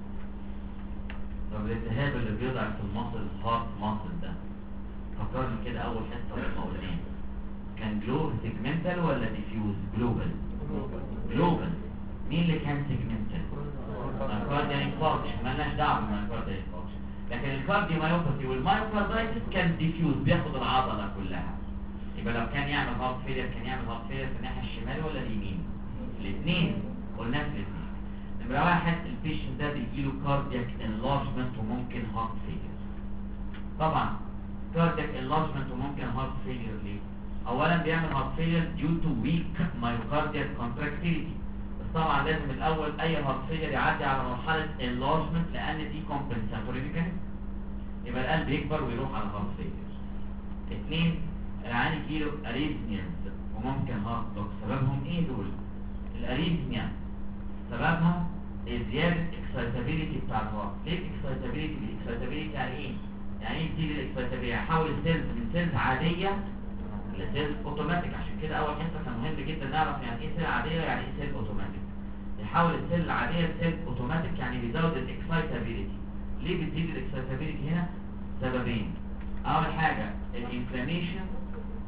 طب الالتهاب اللي بيضعف في المصل هارت ماسل ده، فكرني كده اول حصه لما قلناه كان جلوبال سيجمنتال ولا ديفيوز؟ جلوبال. مين اللي كان سيجمنتال؟ مايوكارديال انفاركشن، مالناش دعوه بالمايوكارديال انفاركشن. لكن الكارديومايوباثي والمايوكاردايتس كان ديفيوز، بياخد العضله كلها. يبقى لو كان يعمل هارت فيلير كان يعمل هارت فيلير في الناحيه الشمال ولا اليمين؟ الاثنين، قلنا في الاثنين. نمره واحد البيشنت ده بيجيله كاردياك انلارجمنت وممكن هارت فيلير. طبعا كاردياك انلارجمنت وممكن هارت فيلير ليه؟ اولا بيعمل هارت فيلير ديو تو ويك مايوكارديال كونتراكتيليتي، بس طبعا لازم الاول اي هارت فيلير يعدي على مرحله انلارجمنت لان دي كومبنساتوري ميكانيزم، يبقى القلب يكبر ويروح على هارت فيلير. اثنين العيان يجيله اريثمياز وممكن هارت بلوك. سببهم ايه دول؟ الاريثميا سببها زياده اكسايتابيليتي بتاع الهارت. ليه اكسايتابيليتي؟ الاكسايتابيليتي يعني ايه؟ يعني ايه تيجي الاكسايتابيليتي؟ يحول السيلز من سيلز عاديه لسيلز اوتوماتيك. عشان كده اول حته كان مهم جدا نعرف يعني ايه سيل عاديه يعني ايه سيل اوتوماتيك. يحول السيل العاديه لسيل اوتوماتيك يعني بيزود الاكسايتابيليتي. ليه بتزيد الاكسايتابيليتي هنا؟ سببين. اول حاجه الانفلاميشن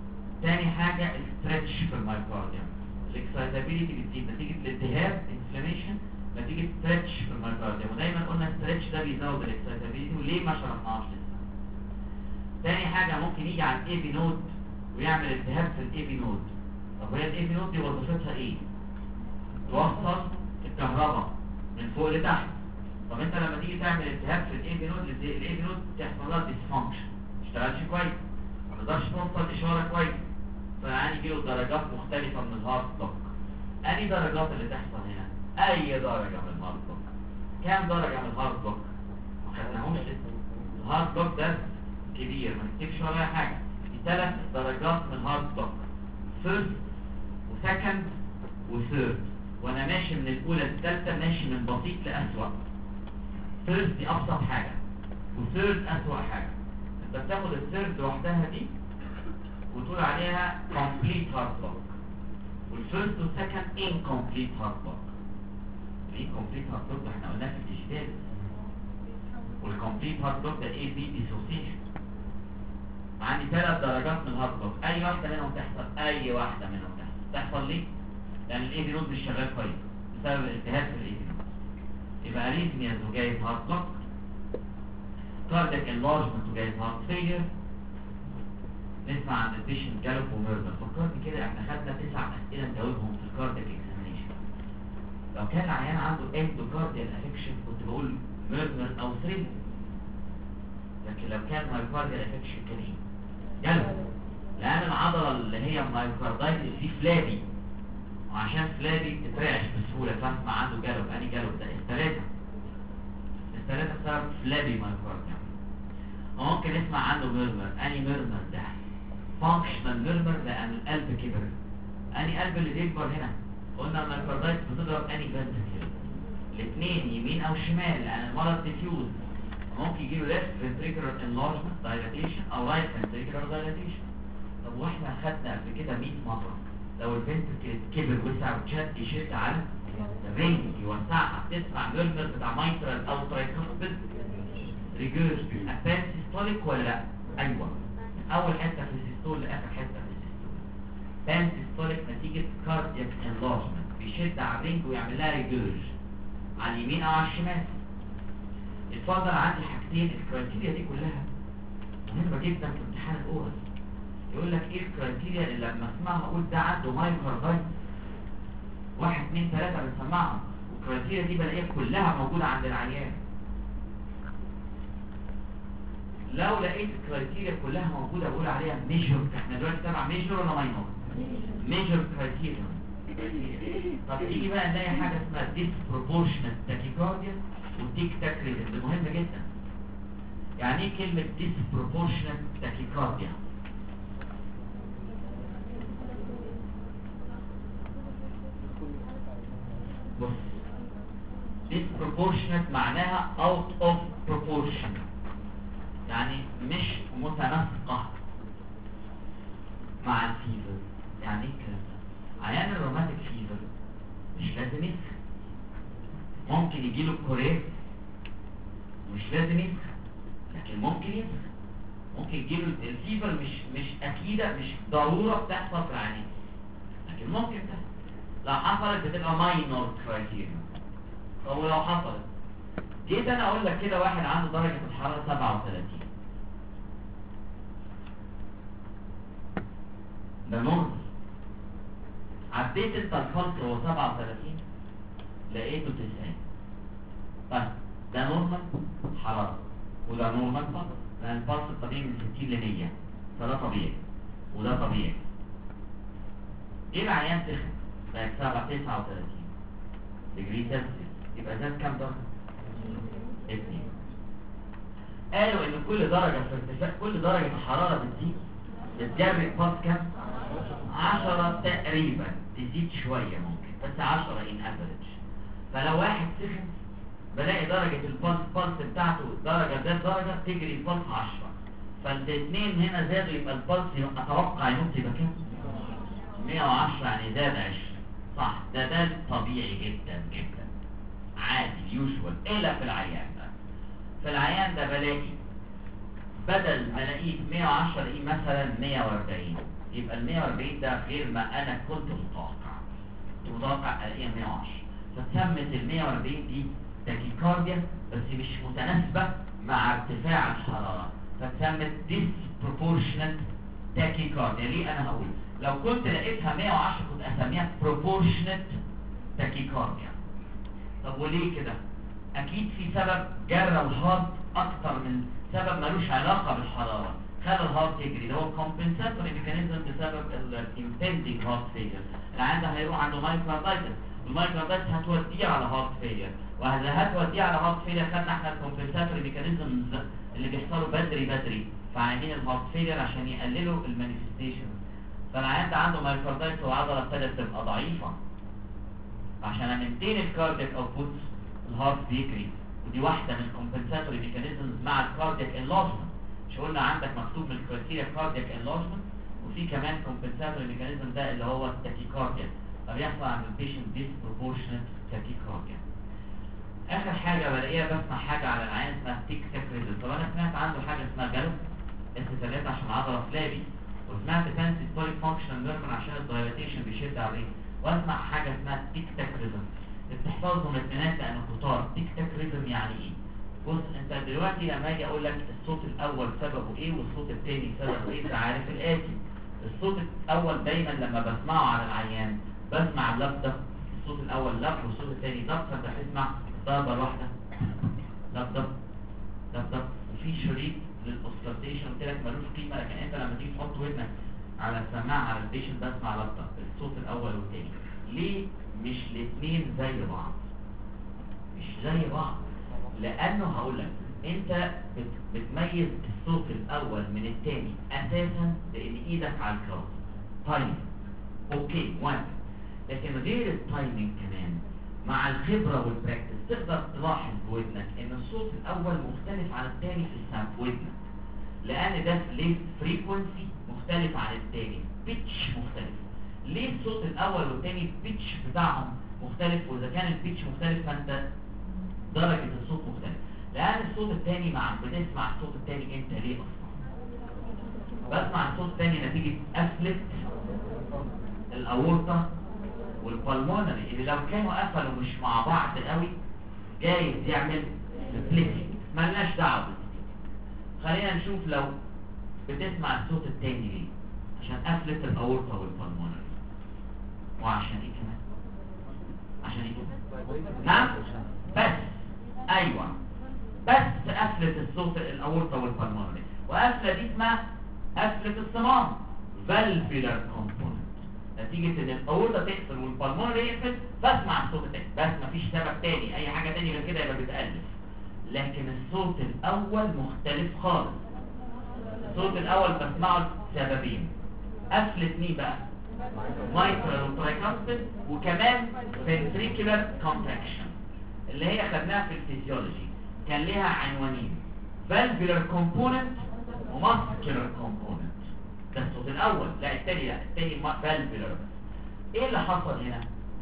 تاني حاجة الستريتش في المايوكارديوم. الاكسايتابيليتي بتزيد نتيجة الالتهاب انفلاميشن نتيجة ستريتش في المايوكارديوم، ودايما قلنا الستريتش ده بيزود الاكسايتابيليتي وليه ما شرحناهاش لسه. تاني حاجة ممكن يجي على الاي بي نود ويعمل التهاب في الاي بي نود. طب هي الاي بي نود دي وظيفتها ايه؟ توصل الكهرباء من فوق لتحت. طب انت لما تيجي تعمل التهاب في الاي بي نود، الاي بي نود تحصل لها ديسفانكشن، ما تشتغلش كويس، ما تقدرش توصل اشاره كويس، فيعني يجيله درجات مختلفه من الهارت بلوك. انهي درجات اللي تحصل هنا؟ اي درجه من الهارت بلوك. كام درجه من الهارت بلوك؟ ما خدناهمش لسه. الهارت بلوك ده كبير، ما تكتبش ولا اي حاجه. في 3 درجات من الهارت بلوك، فيرست وسكند وثيرد، وانا ماشي من الاولى للثالثه، ماشي من بسيط لاسوأ. فيرست دي ابسط حاجه، وثيرد اسوأ حاجه. انت بتاخد الثيرد لوحدها دي وتقول عليها complete heart block، والفيرست والسكند incomplete heart block. الانكمبليت هارت بلوك ده احنا قلناه في الديجيتال، والكمبليت هارت بلوك ده ايه؟ بي ديسوسيشن. عندي 3 درجات من الهارت بلوك، اي واحده منهم تحصل، اي واحده منهم تحصل ليه؟ لان الاي بي نود مش شغال كويس بسبب الالتهاب في الاي بي نود. يبقى اريثميا وجايه هارت بلوك، كاردياك انلارجمنت وجايه هارت فيلير. نسمع عن البيشنت جالوب وميرمر. فكرني كده، احنا خدنا 9 اسئله نجاوبهم في الكاردياك اكزامينيشن. لو كان العيان عنده اندوكارديال افكشن كنت بقول ميرمر او ثريل، لكن لو كان مايوكارديال افكشن كان ايه؟ جالوب. لان العضله اللي هي مايوكاردايتس دي فلابي، وعشان فلابي تترعش بسهوله فاسمع عنده جالوب. اني جالوب ده الثلاثه بسبب فلابي مايوكارديوم. وممكن نسمع عنده ميرمر. اني ميرمر ده فانكشنال ميرمر لان القلب كبر. اني قلب اللي بيكبر هنا؟ قلنا المايوكاردايتس بتضرب اني فنتريكل، الاثنين يمين او شمال لان المرض ديفيوز. ممكن يجيله ليفت فنتريكولار انلارجمنت دايلاتيشن او رايت فنتريكولار دايلاتيشن. طب واحنا خدنا قبل كده 100 مره لو الفنتريكل كبر وسع وشد يشد على الرينج يوسعها، تسمع ميرمر بتاع مايترال او ترايكوسبيد ريجيرش. ابان سيستوليك ولا لا؟ ايوه، اول حته في السيستول لاخر حته في السيستول. بان سيستوليك نتيجه كاردياك انلارجمنت، بيشد على الرينج ويعمل لها ريجيرش على اليمين او على الشمال. اتفضل، عندي حاجتين. الكرايتيريا دي كلها مهمه جدا في امتحان الاورال. يقول لك ايه الكرايتيريا اللي لما اسمعها اقول ده عنده مايوكاردايتس؟ 1 2 3 بنسمعهم، والكرايتيريا دي بلاقيها كلها موجوده عند العيان. لو لقيت الكرايتيريا كلها موجوده بقول عليها ميجور. احنا دلوقتي تبع ميجور ولا ماينور؟ ميجور كرايتيريا. طب تيجي بقى نلاقي حاجه اسمها ديسبروبورشنال تاكيكارديا والتيك تاك ريتم. ده مهم جدا. يعني ايه كلمه ديسبروبورشنال تاكيكارديا؟ بص، disproportionate معناها out of proportion، يعني مش متناسقة مع الفيفر. يعني ايه الكلام ده؟ عيان الروماتيك فيفر مش لازم يسخن، ممكن يجيله كورير مش لازم يسخن، لكن ممكن يسخن. ممكن يجيله الفيفر مش اكيدة، مش ضرورة بتحصل في العيان، لكن ممكن تحصل. لو حصلت بتبقى ماينور كرايتيريا. طب ولو حصلت جيت انا اقول لك كده واحد عنده درجة الحرارة 37، ده نورمال. عديت انت الفلس هو 37 لقيته 90. طيب ده نورمال حرارة وده نورمال فلس، لان الفلس الطبيعي من 60 ل 100، فده طبيعي وده طبيعي. ايه العيان سخن بقت 39 ديجري سلسيوس، يبقى زاد كام درجة؟ 2. قالوا ان كل درجة في ارتفاع، كل درجة حرارة بتزيد بتجري البلس كام؟ 10 تقريبا، تزيد شوية ممكن بس 10 ان افريج. فلو واحد سخن بلاقي درجة البلس بتاعته درجة زاد درجة تجري البلس 10، فالاثنين هنا زادوا يبقى البلس اتوقع ينط يبقى كام؟ 110، يعني زاد 20. صح، ده طبيعي جدا جدا عادي يوجوال. الا في العيان ده، في العيان ده بلاقي بدل ما الاقيه 110 الاقيه مثلا 140، يبقى ال 140 ده غير ما انا كنت متوقع الاقيها 110. فتسمت ال 140 دي تاكيكارديا بس مش متناسبه مع ارتفاع الحراره، فتسمت disproportionate تاكيكارديا. ليه؟ انا هقول لو كنت لقيتها 110 كنت اسميها proportionate تاكيكارديا. طب وليه كده؟ اكيد في سبب جرى الهارت اكتر من سبب ملوش علاقه بالحراره خلى الهارت يجري، اللي هو compensatory mechanism بسبب impending heart failure. العيان ده هيروح عنده مايوكاردايتس، والمايوكاردايتس هتوديه على هارت فيلير، وهذا هتوديه على هارت فيلير. خدنا احنا الكومبنساتوري ميكانيزمز اللي بيحصلوا بدري فعايزين الهارت فيلير عشان يقللوا المانيفستيشن. فالعيان ده عنده مايوكاردايتس والعضله ابتدت تبقى ضعيفه، عشان امنتين الكاردياك اوتبوت الهارت بيجري، ودي واحده من الكومبنساتوري ميكانيزمز مع الكاردياك انلارجمنت. مش قلنا عندك مكتوب من الكرايتيريا كاردياك انلارجمنت، وفي كمان كومبنساتوري ميكانيزم ده اللي هو التاكيكارديا، فبيحصل عند البيشنت disproportionate تاكيكارديا. اخر حاجه بلاقيها بسمع حاجه على العين اسمها تيك تاك ريزم. طب انا سمعت عنده حاجه اسمها جالوب اس3 عشان العضله فلابي، وسمعت فانسي ستوريك فانكشنال نيرفن عشان الدايلاتيشن بيشد عليه، واسمع حاجه اسمها تيك تاك ريزم. بتحفظهم الاثنين لانه كتار. تيك تاك ريزم يعني ايه؟ بص انت دلوقتي لما اجي اقول لك الصوت الاول سببه ايه والصوت الثاني سببه ايه، انت عارف الاتي. الصوت الاول دايما لما بسمعه على العيان بسمع اللفظه، الصوت الاول لفظ والصوت الثاني لفظ، فانت هتسمع ضربه واحده لفظ لفظ، وفي شريط للاوسكالتيشن قلت لك ملوش قيمه، لكن انت لما تيجي تحط ودنك على السماعه على البيشنت بسمع لفظه الصوت الاول والثاني. ليه مش الاثنين زي بعض؟ مش زي بعض لانه هقول لك انت بتميز الصوت الاول من الثاني اساسا لان ايدك على الكراس تايم اوكي وان، لكن غير التايمنج كمان مع الخبره والبراكتس تقدر تلاحظ بودنك ان الصوت الاول مختلف عن الثاني في السمع ودنك، لان ده ليه فريكونسي مختلف عن الثاني، بيتش مختلف. ليه الصوت الاول والثاني البيتش بتاعهم مختلف؟ واذا كان البيتش مختلف فانت درجه الصوت مختلف، لان الصوت الثاني مع بتسمع الصوت الثاني انت ليه اصلا؟ بسمع الصوت الثاني نتيجه قفله الاورطه والبلمونري اللي لو كانوا قفلوا مش مع بعض قوي جايز يعمل سبليتنج، مالناش دعوه. خلينا نشوف لو بتسمع الصوت الثاني ليه، عشان قفله الاورطه والبلمونري، وعشان ايه كمان؟ عشان ايه كمان؟ نعم بس ايوه بس قفله الصوت الاورطه والبلمونري، وقفله دي اسمها قفله الصمام فالفيلر كومبوننت، نتيجه ان الاورطه تقفل والبلمونري يقفل بسمع الصوت الثاني، بس مفيش سبب تاني، اي حاجه تاني غير كده يبقى بتألف. لكن الصوت الاول مختلف خالص. الصوت الاول بسمعه لسببين، قفله مين بقى؟ مايترال وترايكاسبيد، وكمان ventricular contraction اللي هي خدناها في الفيزيولوجي، كان ليها عنوانين valvular component وmuscular component. ده الصوت الاول، لا الثاني لا، الثاني valvular. ايه اللي حصل هنا؟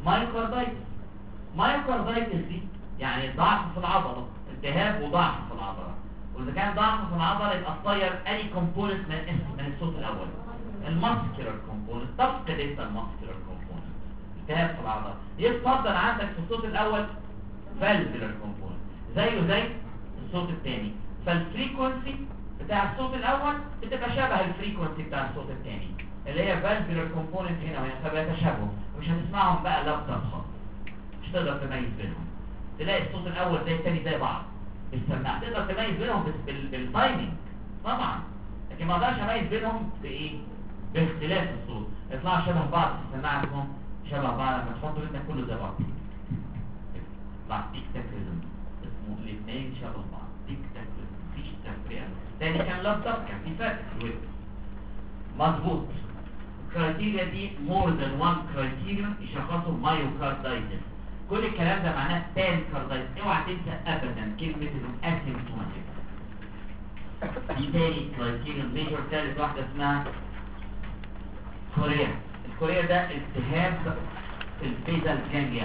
مايوكاردايتس دي يعني ضعف في العضله، التهاب وضعف في العضله، واذا كان ضعف في العضله يبقى تطير اي كومبوننت من الصوت الاول. الماسكولار كومبوننت تفقد انت الماسكولار كومبوننت، التهاب في العضله، يفضل عندك في الصوت الاول فالفيلر كومبوننت زيه زي الصوت الثاني، فالفريكونسي بتاع الصوت الاول بتبقى شبه الفريكونسي بتاع الصوت الثاني اللي هي فالفيلر كومبوننت هنا وهنا، فبيتشابهوا ومش هتسمعهم بقى لفظا خالص، مش تقدر تميز بينهم. تلاقي الصوت الاول زي الثاني زي بعض بالسماعه، تقدر تميز بينهم بالتايمنج طبعا، لكن ما اقدرش اميز بينهم بايه؟ باختلاف الصوت. يطلعوا شبه بعض في السماعه، اسمهم شبه بعض لما تحط ودنك كله زي بعض، يطلع تيك تاك ريزم، اسمه الاثنين شبه بعض تيك تاك ريزم، مفيش تفرقه. تاني كان لفظ كان في فرق في الودن مظبوط. الكرايتيريا دي مور ذان وان كرايتيريا يشخصوا مايوكاردايتس. كل الكلام ده معناه بانكاردايتس، اوعى تنسى ابدا كلمه الاسيمتوماتيك. دي تاني كرايتيريا ميجور. ثالث واحده اسمها كوريا. الكوريا ده التهاب في البيزال جانجليا،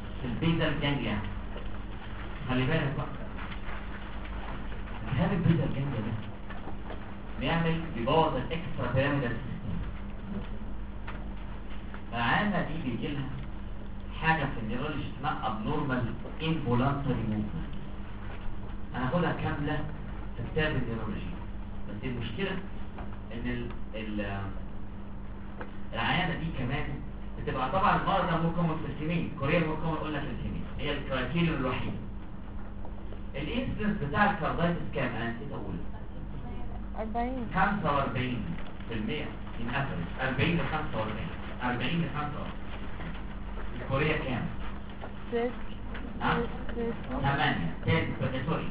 خلي بالك بقى التهاب البيزال جانجليا ده بيبوظ الاكسترا بيراميدال سيستم، العيانة دي بيجي لها حاجة في النيرولوجي اسمها abnormal involuntary movement. هناخدها كاملة في كتاب النيرولوجي. بس المشكلة ان العيانة دي كمان بتبقى طبعا المرض ده ممكن في الفيميل، كوريا ممكن قلنا في الفيميل، هي الكرايتيريون الوحيد. الانسيدنس بتاع الكاردايتس كام؟ انا نسيت اقول 40. 45% من افريج، 40 ل 45، 40 ل 45. الكوريا كام؟ 6. نعم 8 10 سوري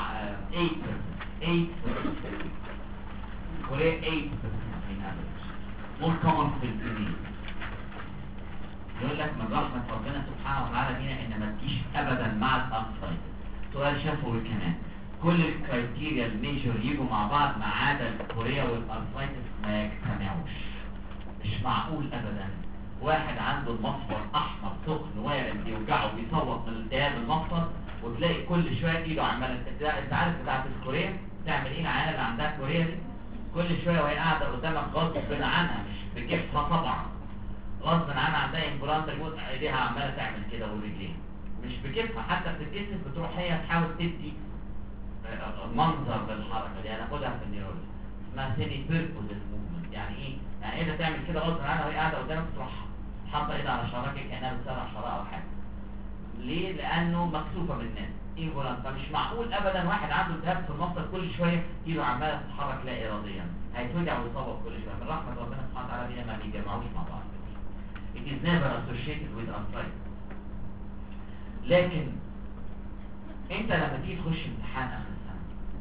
8 كوريا 8 من افريج. مور كومن في الفيميل. يقول لك من رحمة ربنا سبحانه وتعالى بينا ان ما تجيش ابدا مع الانسايتس. سؤال شفوي كمان، كل الكرايتيريا الميجور يجوا مع بعض ما عدا الكوريا والانسايتس ما يجتمعوش. مش معقول ابدا واحد عنده المفصل احمر سخن وارد بيوجعه بيصوت من التهاب المفصل، وتلاقي كل شويه ايده عماله. انت عارف بتاعت الكوريا تعمل ايه العيانه اللي عندها كوريا دي؟ كل شويه وهي قاعده قدامك غصب عنها، مش بكيفها طبعا، غصب عنها عندها امبلانت ريموت، ايديها عماله تعمل كده والرجلين مش بكيفها، حتى بتتكسف بتروح هي تحاول تدي منظر للحركه دي. هناخدها في النيورولوجي اسمها سيمي بيربوزيف موفمنت. يعني ايه؟ يعني ايه تعمل كده غصب عنها وهي قاعده قدامك تروح حاطه ايدها على شراكه كانها بتسرح شراكه او حاجه. ليه؟ لانه مكسوفه من الناس امبلانت. فمش معقول ابدا واحد عنده التهاب في المفصل كل شويه ايده عماله تتحرك لا اراديا، هيتوجع ويصوت كل شويه. من رحمه ربنا سبحانه وتعالى بينا ما بيتجمعوش مع بعض. It is never associated with arthritis. لكن انت لما تيجي تخش امتحان اخر السنه،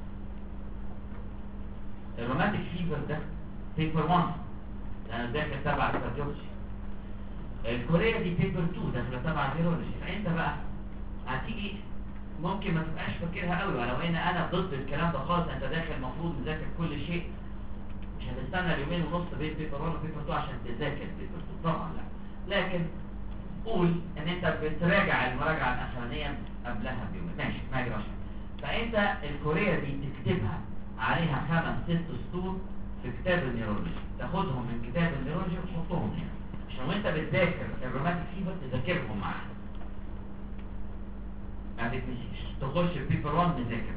الروماتيك فيفر ده بيبر 1 لانه داخل تبع الكارديولوجي، الكوريا دي بيبر 2 داخل تبع النيرولوجي. فانت بقى هتيجي ممكن ما تبقاش فاكرها قوي، ولو ان انا ضد الكلام ده خالص. انت داخل المفروض تذاكر كل شيء، مش هتستنى اليومين ونص بين بيبر 1 وبيبر 2 عشان تذاكر بيبر 2 طبعا، لا. لكن قول ان انت بتراجع المراجعه الاخرانيه قبلها بيومين، ماشي ما يجراش. فانت الكوريا دي تكتبها عليها 5-6 سطور في كتاب النيرولوجي، تاخدهم من كتاب النيرولوجي وتحطهم هنا عشان وانت بتذاكر الروماتيك فيفر تذاكرهم معاك، ما تتنسيش. تخش بيبر 1 مذاكر،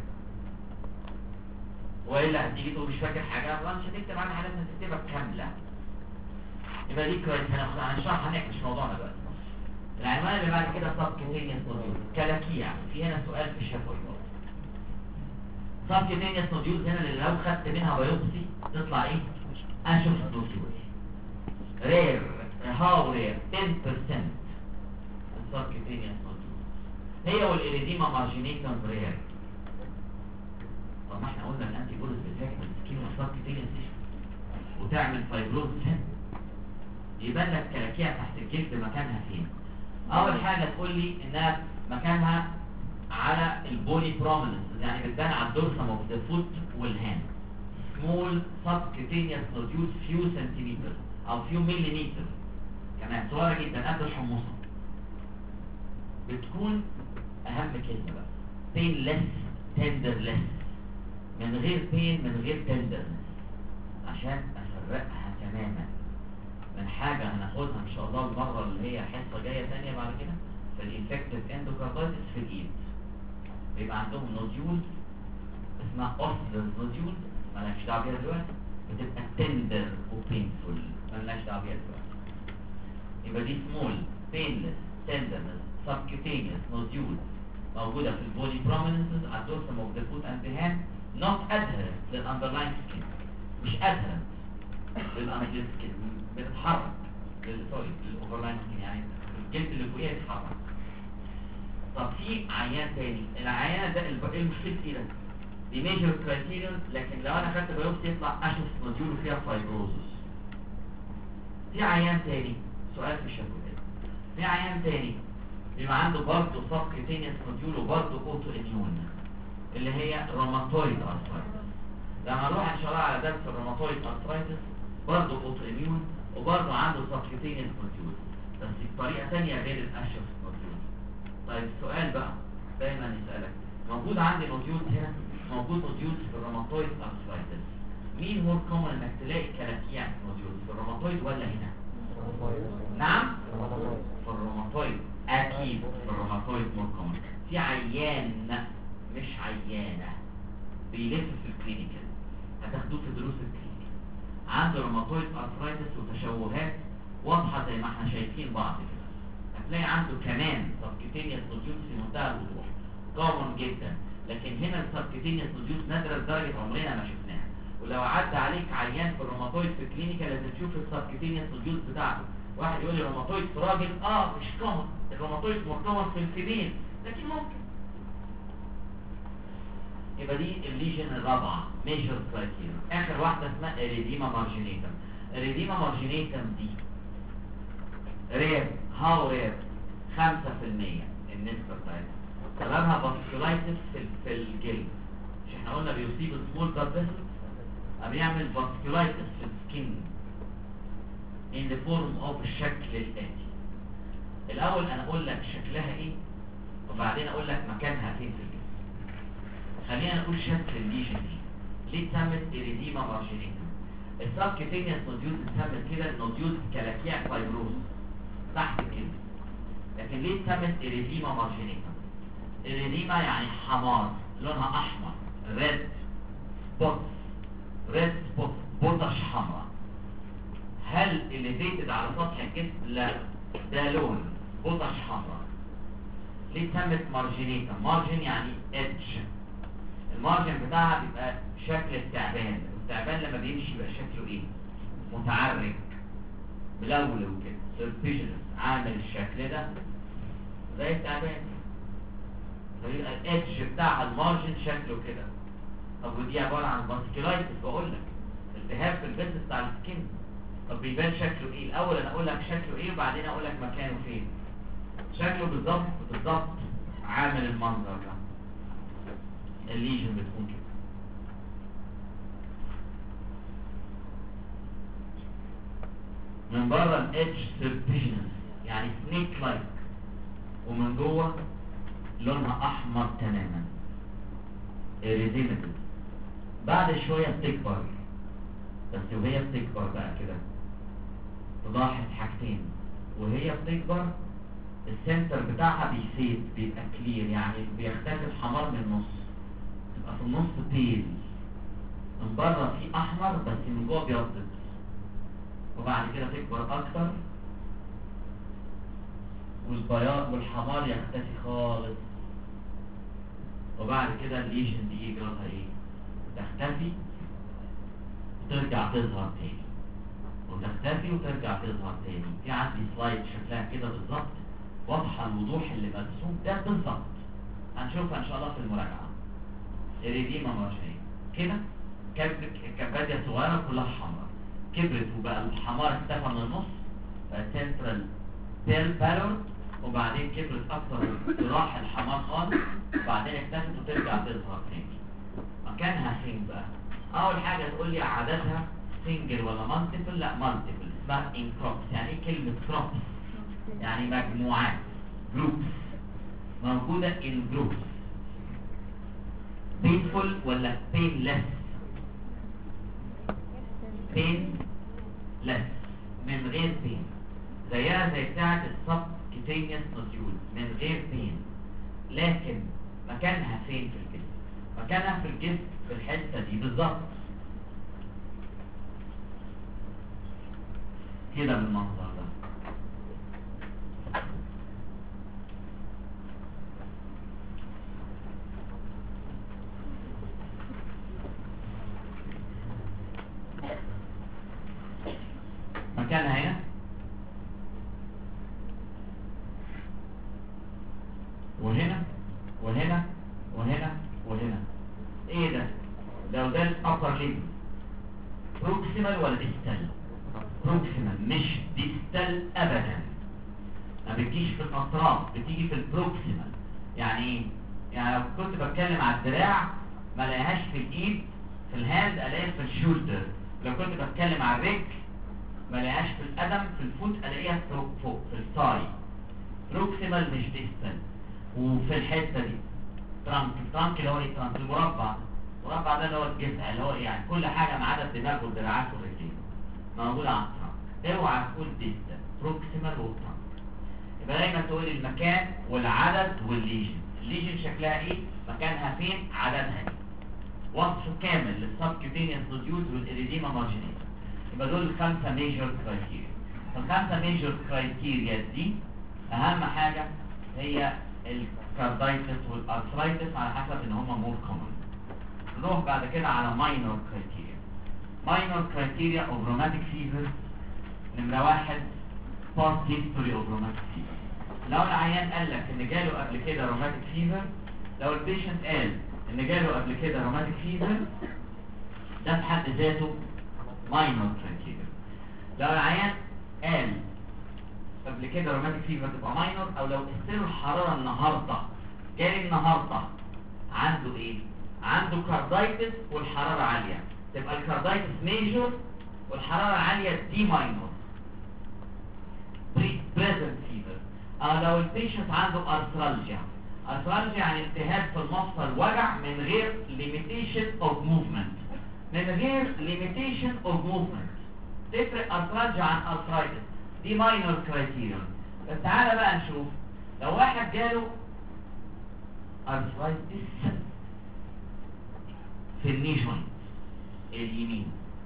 والا هتيجي تقول مش فاكر حاجه مش هتكتب عنها حاجات هتكتبها كامله. يبقى دي كويس. هنشرحها هناك، مش موضوعنا دلوقتي. العنوان اللي بعد كده سبكتينيوس نوديول كلاكيع. في هنا سؤال في الشفوي برضه. سبكتينيوس نوديول هنا اللي لو خدت منها بايوبسي تطلع ايه؟ اشوف نوديول رير، هاو رير 10% السبكتينيوس نوديول هي والإريديما مارجينيتوم رير. طب ما احنا قلنا الانتي بوليس بتهاجم السكين والسبكتينيوس وتعمل فايبروز هنا، يبان لك كلاكيع تحت الجلد مكانها فين؟ اول حاجه تقول لي انها مكانها على البوني بروميننس، يعني بتبان على الدورسم اوف ذا فوت والهاند. سمول سبكتينيوس نوديول فيو سنتيمتر او فيو مليمتر، كمان صغيره جدا قد الحموصه. بتكون اهم كلمه بقى painless tenderless، من غير pain من غير tenderness، عشان افرقها تماما من حاجة هناخدها ان شاء الله المرة اللي هي حصة جاية ثانية بعد كده في الانفكتيف اندوكاردايتس في الايد. بيبقى عندهم نوديول اسمها اوسلر نوديول مالكش دعوة بيها دلوقتي، بتبقى تندر وبينفول مالكش دعوة بيها دلوقتي. يبقى دي سمول بينلس تندرنس سبكيوتينيوس نوديول موجودة في البودي بروميننسز على الدورسم اوف ذا فوت اند ذا هاند، نوت ادهرنت للاندرلاين سكين، مش ادهرنت للانجلس سكين، بتتحرك سوري للاوفرلاين سكين، يعني الجلد اللي فوقيها يتحرك. طب في عيان تاني، العيان ده المشكلة ايه ده؟ دي ميجر كرايتيريون، لكن لو انا خدت بايوبسي يطلع اشوف نوديول فيها فايبروزس. في عيان تاني، سؤال في الشفوي ده، في عيان تاني بيبقى عنده برضه سبكتينيوس نوديول وبرضه اوتو اميون اللي هي روماتويد ارثرايتس. لما نروح ان شاء الله على درس الروماتويد ارثرايتس برضه اوتو اميون وبرضه عنده سبكتينيوس نوديول بس بطريقه ثانيه غير الاشوف نوديول. طيب السؤال بقى دايما يسالك، موجود عندي نوديول هنا، موجود نوديول في الروماتويد ارثرايتس، مين مور كومن انك تلاقي كلاكيع نوديول في الروماتويد ولا هنا؟ نعم في الروماتويد اكيد في الروماتويد موركومن. في عيان مش عيانه بيلف في الكلينيكال، هتاخدوه في دروس الكلينيكال، عنده روماتويد ارثرايتس وتشوهات واضحه زي ما احنا شايفين بعض كده. هتلاقي عنده كمان سبكيتينيوس نوديولز في منتهى الوضوح، كومن جدا. لكن هنا السبكيتينيوس نوديولز نادره لدرجه عمرنا ما شفناها. ولو عدى عليك عيان في الروماتويد في الكلينيكال لازم تشوف السبكيتينيوس نوديولز بتاعته. واحد يقول لي روماتويد في راجل، مش كومن، الروماتويد موركومن في الفيميل، لكن ممكن. يبقى دي الليجن الرابعه ميجر كرايتيريا. اخر واحده اسمها اريديما مارجينيتم. اريديما مارجينيتم دي رير، هاو رير؟ 5% النسبه بتاعتها. سببها فاسكولايتس في الجلد. مش احنا قلنا بيصيب السمول بلاد فيسلز، بيعمل فاسكولايتس في السكين in the form of الشكل الآتي. الأول أنا أقول لك شكلها إيه، وبعدين أقول لك مكانها فين في الجسم. خلينا نقول شكل الليجن دي. ليه اتسمت إريديما مارجينيتم؟ السبكيتينيوس نوديولز اتسمت كده نوديولز كلاكيع فايبروز تحت الجلد. لكن ليه اتسمت إريديما مارجينيتم؟ إريديما يعني حمار، لونها أحمر، ريد سبوت، ريد سبوت، بطش حمراء. هل الليفيتد على سطح الجسم؟ لا، ده لون بطش حمراء. ليه اتسمت مارجينيتم؟ مارجن يعني ادج. المارجن بتاعها بيبقى شكل التعبان. التعبان لما بيمشي يبقى شكله ايه؟ متعرج ملولو كده، سيرفيجنس، عامل الشكل ده زي التعبان. فيبقى الادج بتاعها المارجن شكله كده. طب ودي عباره عن فاسكولايتس، بقول لك التهاب في الفيس بتاع السكين. طب بيبان شكله ايه؟ الاول انا اقول لك شكله ايه وبعدين اقول لك مكانه فين. شكله بالظبط عامل المنظر ده. الليجن بتكون كده. من بره الادج سيرفيجنس يعني سنيك لايك، ومن جوه لونها احمر تماما، اريديمتد. بعد شويه بتكبر، بس وهي بتكبر بقى كده تلاحظ حاجتين. وهي بتكبر السنتر بتاعها بيفيد، بيبقى كلير، يعني بيختلف الحمار من النص، تبقى في النص بيل، من بره في احمر بس من جوه بيض. وبعد كده تكبر اكتر والبياض والحمار يختفي خالص. وبعد كده الليجن دي يجرالها ايه؟ تختفي وترجع تظهر تاني، وتختفي وترجع تظهر تاني. في عندي سلايد شكلها كده بالظبط، واضحه الوضوح اللي مرسوم ده بالظبط. هنشوفها ان شاء الله في المراجعه. اريديما مارجينيتم كده كبرت كباديه صغيره كلها حمراء، كبرت وبقى الحمار اختفى من النص، بقى سنترال بيل بالور، وبعدين كبرت اكتر راح الحمار خالص، وبعدين اختفت وترجع تظهر تاني. مكانها فين بقى؟ اول حاجه تقول لي عددها سنجل ولا مالتيبل؟ لا مالتيبل، اسمها ان كروبس. يعني ايه كلمه كروبس؟ يعني مجموعات، جروبس، موجوده ان جروبس. painful ولا painless؟ painless، من غير pain، زيها زي بتاعه السبكيتينيوس نوديول، من غير pain. لكن مكانها فين في الجسم؟ مكانها في الجسم في الحته دي بالظبط كده بالمنظر ده. مكانها هنا وهنا وهنا وهنا وهنا. ايه ده؟ لو ده الابر ليمب بروكسيمال ولا ديستال؟ بروكسيمال مش ديستال ابدا، ما بتجيش في الاطراف، بتيجي في البروكسيمال. يعني ايه؟ يعني لو كنت بتكلم على الدراع ما الاقيهاش في الايد في الهاند، الاقيها في الشولدر. لو كنت بتكلم على الرجل ما الاقيهاش في القدم، في الفوت الاقيها فوق في الثاي. بروكسيمال مش ديستال. وفي الحته دي ترانك اللي هو ايه؟ ترانك المربع ده اللي هو الجسم، اللي هو يعني كل حاجه ما عدا الدماغ والدراعات والرجلين موجوده على الترانك. اوعى تقول ديستال، بروكسيمال وترانك. يبقى دايما تقول المكان والعدد والليجن. الليجن شكلها ايه؟ مكانها فين؟ عددها ايه؟ وصف كامل للسبكيوتينيوس نوديولز والإريديما مارجينيتا. يبقى دول الخمسة ميجور كرايتيريا. الخمسة ميجور كرايتيريا دي أهم حاجة هي الكاردايتس والارثرايتس على حسب ان هم مور كومن. نروح بعد كده على ماينور كرايتيريا. ماينور كرايتيريا اوف روماتيك فيفر. نمرة واحد باست هيستوري اوف روماتيك فيفر. لو العيان قال لك ان جاله قبل كده روماتيك فيفر، لو البيشنت قال ان جاله قبل كده روماتيك فيفر، ده في حد ذاته ماينور كرايتيريا. لو العيان قال قبل كده روماتيك فيفر تبقى ماينور، او لو قست له الحراره النهارده، جالي النهارده عنده ايه؟ عنده كاردايتس والحراره عاليه، تبقى الكاردايتس ميجور والحراره العاليه دي ماينور. بريزنت فيفر. لو البيشنت عنده ارثرالجيا. ارثرالجيا يعني التهاب في المفصل، وجع من غير ليميتيشن اوف موفمنت. من غير ليميتيشن اوف موفمنت. تفرق ارثرالجيا عن ارثرايتس. دي ماينور كرايتيريون. بس تعالى بقى نشوف لو واحد جاله ارثرايتس في الني جوينت اليمين،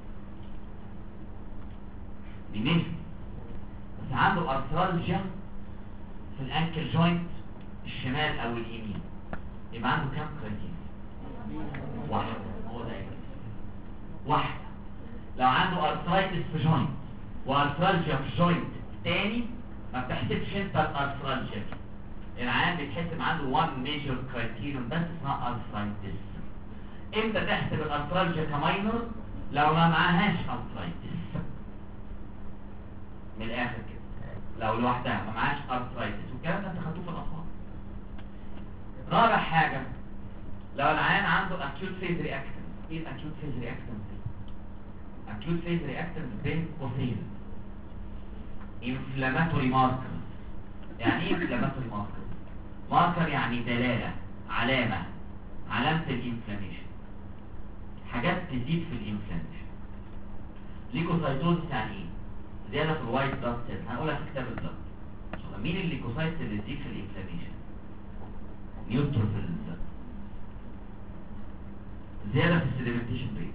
بس عنده ارثرالجيا في الانكل جوينت الشمال او اليمين، يبقى عنده كام كرايتيريا؟ واحدة. هو ده واحدة. لو عنده ارثرايتس في جوينت وارثرالجيا في جوينت تاني، ما بتحسبش انت الارثرالجيا دي. العيان بيتحسب عنده 1 ميجور كرايتيريون بس اسمها ارثرايتس. امتى تحسب الارثرالجيا كماينور؟ لو ما معهاش ارثرايتس. من الاخر كده، لو لوحدها ما معهاش ارثرايتس، والكلام ده انت خدوه في الاطفال. رابع حاجه، لو العيان عنده acute phase reactance. ايه الاكيوت phase reactance دي؟ acute phase reactance بين قوسين inflammatory markers. يعني ايه inflammatory markers؟ ماركر يعني دلالة، علامة الانفلاميشن، حاجات تزيد في الانفلاميشن. ليكوسايتوزيس يعني ايه؟ زيادة في الوايت بلاد سيل. هنقولها في كتاب البلاد. مين الليكوسايتس اللي تزيد في الانفلاميشن؟ نيوتروفيلز. زيادة في السيديمنتيشن ريت،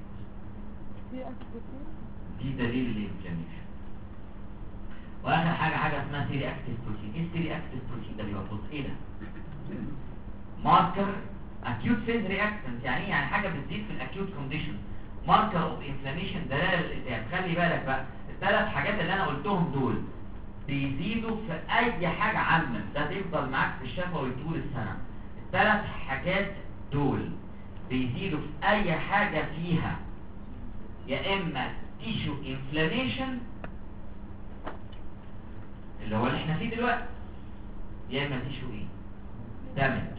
دي دليل الانفلاميشن. واخر حاجه اسمها سيري اكتيف بروتين. ايه السيري اكتيف بروتين ده؟ بيبقى ايه ده؟ ماركر اكيوت فيز رياكتنت. يعني ايه؟ يعني حاجه بتزيد في الاكيوت كونديشن. ماركر اوف انفلاميشن، دلاله للالتهاب. خلي بالك بقى، الثلاث حاجات اللي انا قلتهم دول بيزيدوا في اي حاجه عامه، ده تفضل معاك في الشفوي طول السنه. الثلاث حاجات دول بيزيدوا في اي حاجه فيها يا اما تيشو انفلاميشن اللي هو اللي احنا فيه دلوقتي، يا اما تيشو ايه؟ دامج،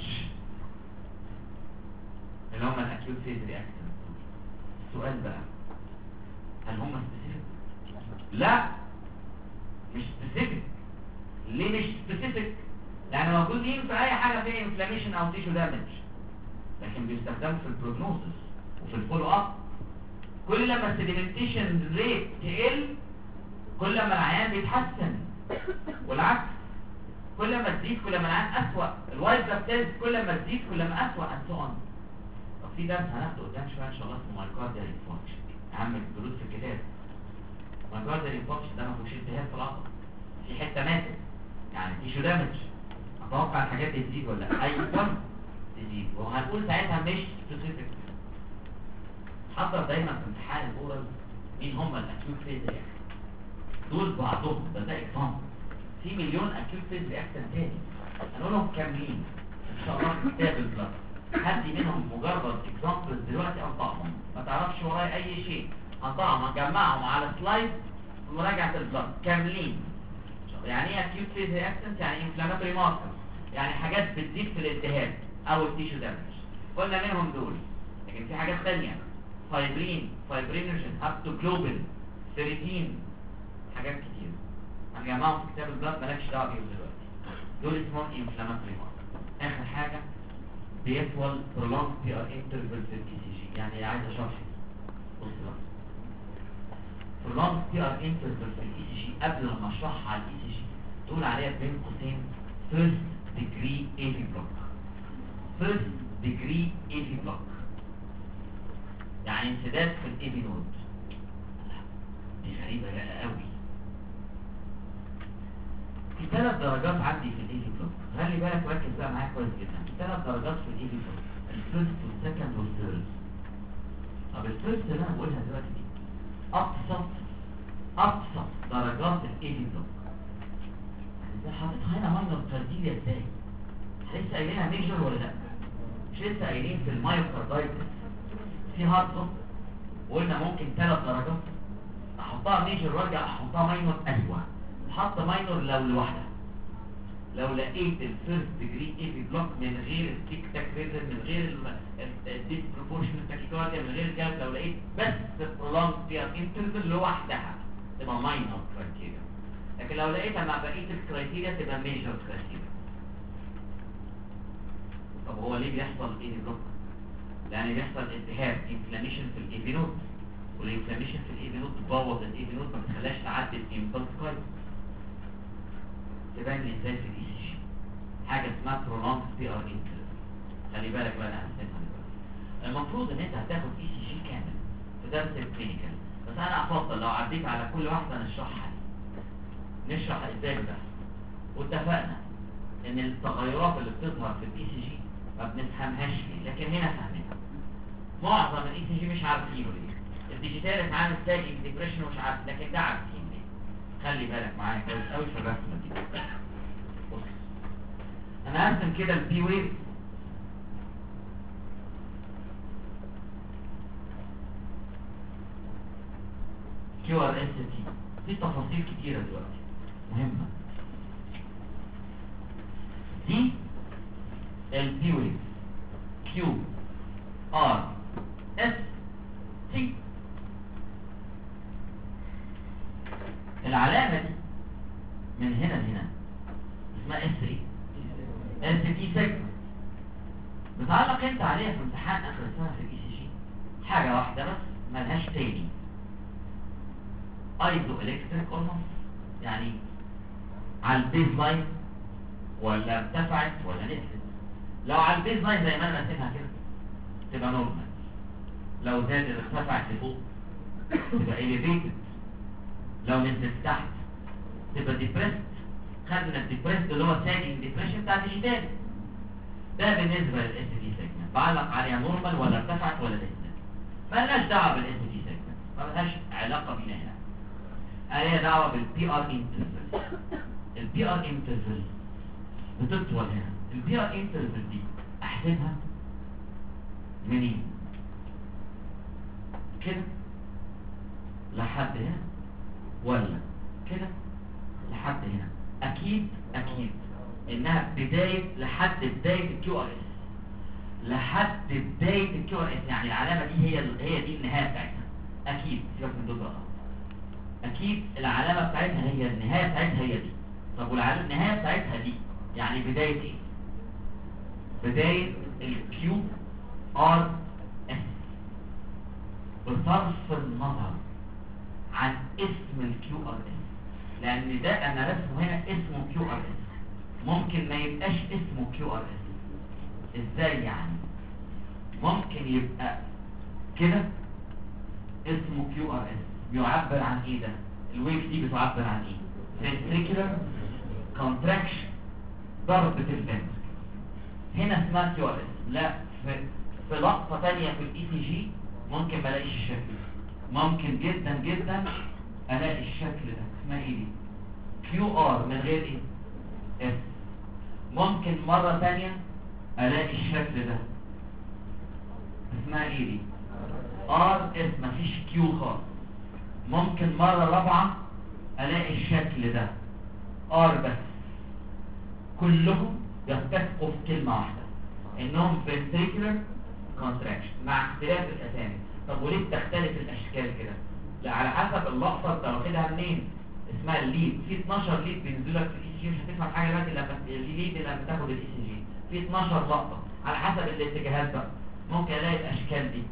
اللي هم الاكيوت فيز رياكشن. السؤال بقى، هل هم سبيسيفيك؟ لا، مش سبيسيفيك. ليه مش سبيسيفيك؟ لان موجودين في اي حاجه فيها انفلاميشن او تيشو دامج، لكن بيستخدموا في البروجنوسيس وفي الفولو اب. كل لما السيديمنتيشن ريت تقل، كل ما العيان بيتحسن، والعكس. كل ما تزيد كل ما العيان اسوأ. الوايت بلاد سيلز كل ما تزيد كل ما اسوأ and so on. طب في درس هناخده قدام شويه ان شاء الله اسمه مايكارديال انفاركشن، اهم الدروس في الكتاب. مايكارديال انفاركشن ده ما فيهوش التهاب في العضله، في حته ماتت، يعني تيشو دامج. اتوقع الحاجات دي تزيد ولا لا؟ ايوه تزيد، وهنقول ساعتها مش سبيسيفيك. حضر دايما في امتحان الاورال مين هم الاكيوت فيز رياكشن دول بعضهم. ده اكزامبل، في مليون اكيوت فيز رياكشن تاني هنقولهم كاملين ان شاء الله في كتاب البلاد. هدي منهم مجرد اكزامبلز دلوقتي انطقهم، ما تعرفش ورايا اي شيء، هنطقهم هنجمعهم على سلايد مراجعه البلاد كاملين. يعني ايه اكيوت فيز رياكشن؟ يعني انفلاماتوري ماركر، يعني حاجات بتزيد في الالتهاب او التيشو دامج. قلنا منهم دول، لكن في حاجات ثانيه، فايبرين، فايبرينوجين، هابتوجلوبين، فيريتين، حاجات كتير هنجمعهم في كتاب البلاد، مالكش دعوه بيهم دلوقتي. دول اسمهم انفلاماتوري ماركر. اخر حاجه بيطول prolonged PR interval في الكي سي جي. يعني عايز اشرح. بص بقى، prolonged PR interval في الاي سي جي قبل لما اشرحها على الاي سي جي تقول عليها بين قوسين first degree AV block. first degree AV block يعني انسداد في الاي في نود. دي غريبة قوي. في 3 درجات عندي في الاي في بلوك، خلي بالك وركز بقى معايا كويس جدا. في 3 درجات في الاي في بلوك، الفيرست والسكند والثيرد. طب الفيرست اللي انا بقولها دلوقتي دي ابسط درجات الاي في بلوك. انت حاططها هنا ماينر كارديليا ازاي؟ لسه قايلينها ميجر ولا لا؟ مش لسه قايلين في المايوكاردايتس في هارت وقلنا ممكن 3 درجات احطها ميجر وارجع احطها ماينور. ايوه حط ماينور لو لوحدها، لو لقيت الفيرست ديجري اي في بلوك من غير التيك تاك ريزم، من غير الديسبروبورشنال تاكيكارديا، من غير الجاب، لو لقيت بس برولونج بي ار انترفال لوحدها تبقى ماينور كرايتيريا. لكن لو لقيتها مع بقيه الكرايتيريا تبقى ميجر كرايتيريا. طب هو ليه بيحصل اي في بلوك؟ لان بيحصل التهاب انفلاميشن في الاي في نود، والانفلاميشن في الاي في نود تبوظ الاي في نود ما بتخليهاش تعدي الامبلس كويس. تبان لي ازاي في الاي سي جي حاجه اسمها برولونج بي ار انترفال. خلي بالك بقى انا هسمعها دلوقتي. المفروض ان انت هتاخد اي سي جي كامل في درس الكلينيكال، بس انا افضل لو عديت على كل واحده نشرحها نشرح ازاي بتحصل. واتفقنا ان التغيرات اللي بتظهر في الاي سي جي ما بنفهمهاش ليه، لكن هنا فاهمينها. معظم الاي سي جي مش عارفينه ليه. الديجيتال عامل ساجنج ديبريشن ومش عارف، لكن ده عارفين ليه. خلي بالك معايا كويس قوي في الرسمه دي. بص انا هرسم كده البي ويف كيو ار اس تي. في تفاصيل كتيره دلوقتي مهمه. دي البي ويف كيو ار اس تي. العلامة دي من هنا لهنا اسمها اس ايه؟ اس تي سيجمنت. بتعلق انت عليها في امتحان اخر السنة في الاي سي جي حاجة واحدة بس ملهاش تاني، ايزو الكتريك اولموست، يعني على البيز لاين ولا ارتفعت ولا نزلت. لو على البيز لاين زي ما انا راسمها كده تبقى نورمال، لو زادت ارتفعت لفوق تبقى elevated، لو نزلت تحت تبقى depressed. خدنا الديبريسد اللي هو ساجنج ديبريشن بتاع الديجيتال. ده بالنسبه للاس دي سيجمنت، بعلق عليها نورمال ولا ارتفعت ولا نزلت. مالناش دعوه بالاس دي سيجمنت، مالهاش علاقه بينا هنا. عليها دعوه بالبي ار انترفال. البي ار انترفال بتطول هنا. البي ار انترفال دي احسبها منين؟ كده لحد هنا ولا كده لحد هنا؟ اكيد انها بداية لحد بداية الكيو ار اس، لحد بداية الكيو ار اس. يعني العلامة دي هي دي النهاية بتاعتها. اكيد سيبك من دول بقى، اكيد العلامة بتاعتها هي النهاية بتاعتها هي دي. طب والنهاية بتاعتها دي يعني بداية ايه؟ بداية الكيو ار اس. بصرف النظر عن اسم الكيو ار اس، لان ده انا رسمه هنا اسمه كيو ار اس، ممكن ما يبقاش اسمه كيو ار اس. ازاي يعني؟ ممكن يبقى كده اسمه كيو ار اس، بيعبر عن ايه ده؟ الويف دي بتعبر عن ايه؟ ventricular contraction، ضربة الفنتركل. هنا اسمها كيو ار اس. لا، في لقطة تانية في الاي سي جي ممكن ما الاقيش الشكل ده، ممكن جدا جدا الاقي الشكل ده. اسمها ايه دي؟ كيو ار من غير ايه؟ اس. ممكن مرة تانية الاقي الشكل ده، اسمها ايه دي؟ ار اس، مفيش كيو خالص. ممكن مرة رابعة الاقي الشكل ده ار بس. كلهم يتفقوا في كلمة واحدة، انهم ventricular contraction مع اختلاف الاسامي. طب وليه بتختلف الاشكال كده؟ لا، على حسب اللقطة انت واخدها منين. اسمها الليد. في 12 ليد بينزلوا لك في الاي سي جي، مش هتفهم حاجة دلوقتي لما الليد لما تاخد الاي سي جي. في 12 لقطة على حسب الاتجاهات بقى. ممكن الاقي الاشكال دي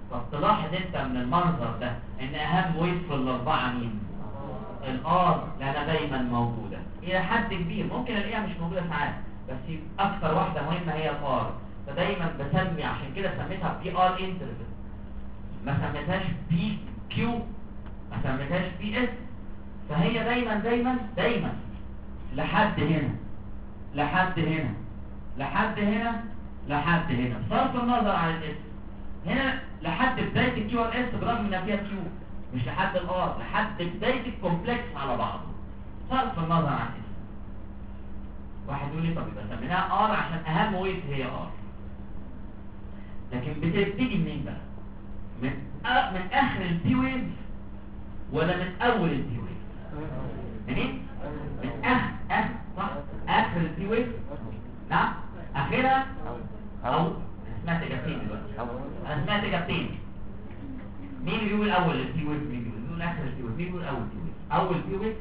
طب تلاحظ انت من المنظر ده ان اهم ويف في الاربعه مين؟ الار، لانها دايما موجوده الى حد كبير، ممكن الاقيها مش موجوده ساعات، بس اكتر واحده مهمه هي الار. فدايما بسمي، عشان كده سميتها بي ار انترفل، ما سميتهاش بي كيو، ما سميتهاش بي اس. فهي دايما دايما دايما لحد هنا لحد هنا لحد هنا لحد هنا، بصرف النظر عن الاس. هنا لحد بدايه الكيو ار اس، برغم انها فيها كيو، مش لحد الار، لحد بدايه الكومبلكس على بعضه، بصرف النظر عن الاس. واحد يقول لي طب يبقى سميناها ار عشان اهم ويف هي ار، لكن بتبتدي منين بقى؟ من اخر البي ويف ولا من اول البي ويف؟ منين؟ من اخر صح؟ اخر البي ويف؟ نعم اخرها او انا سمعت اجابتين دلوقتي، انا سمعت اجابتين. مين اللي بيقول اول البي ويف؟ مين بيقول اخر البي ويف؟ مين بيقول اول البي ويف؟ اول البي ويف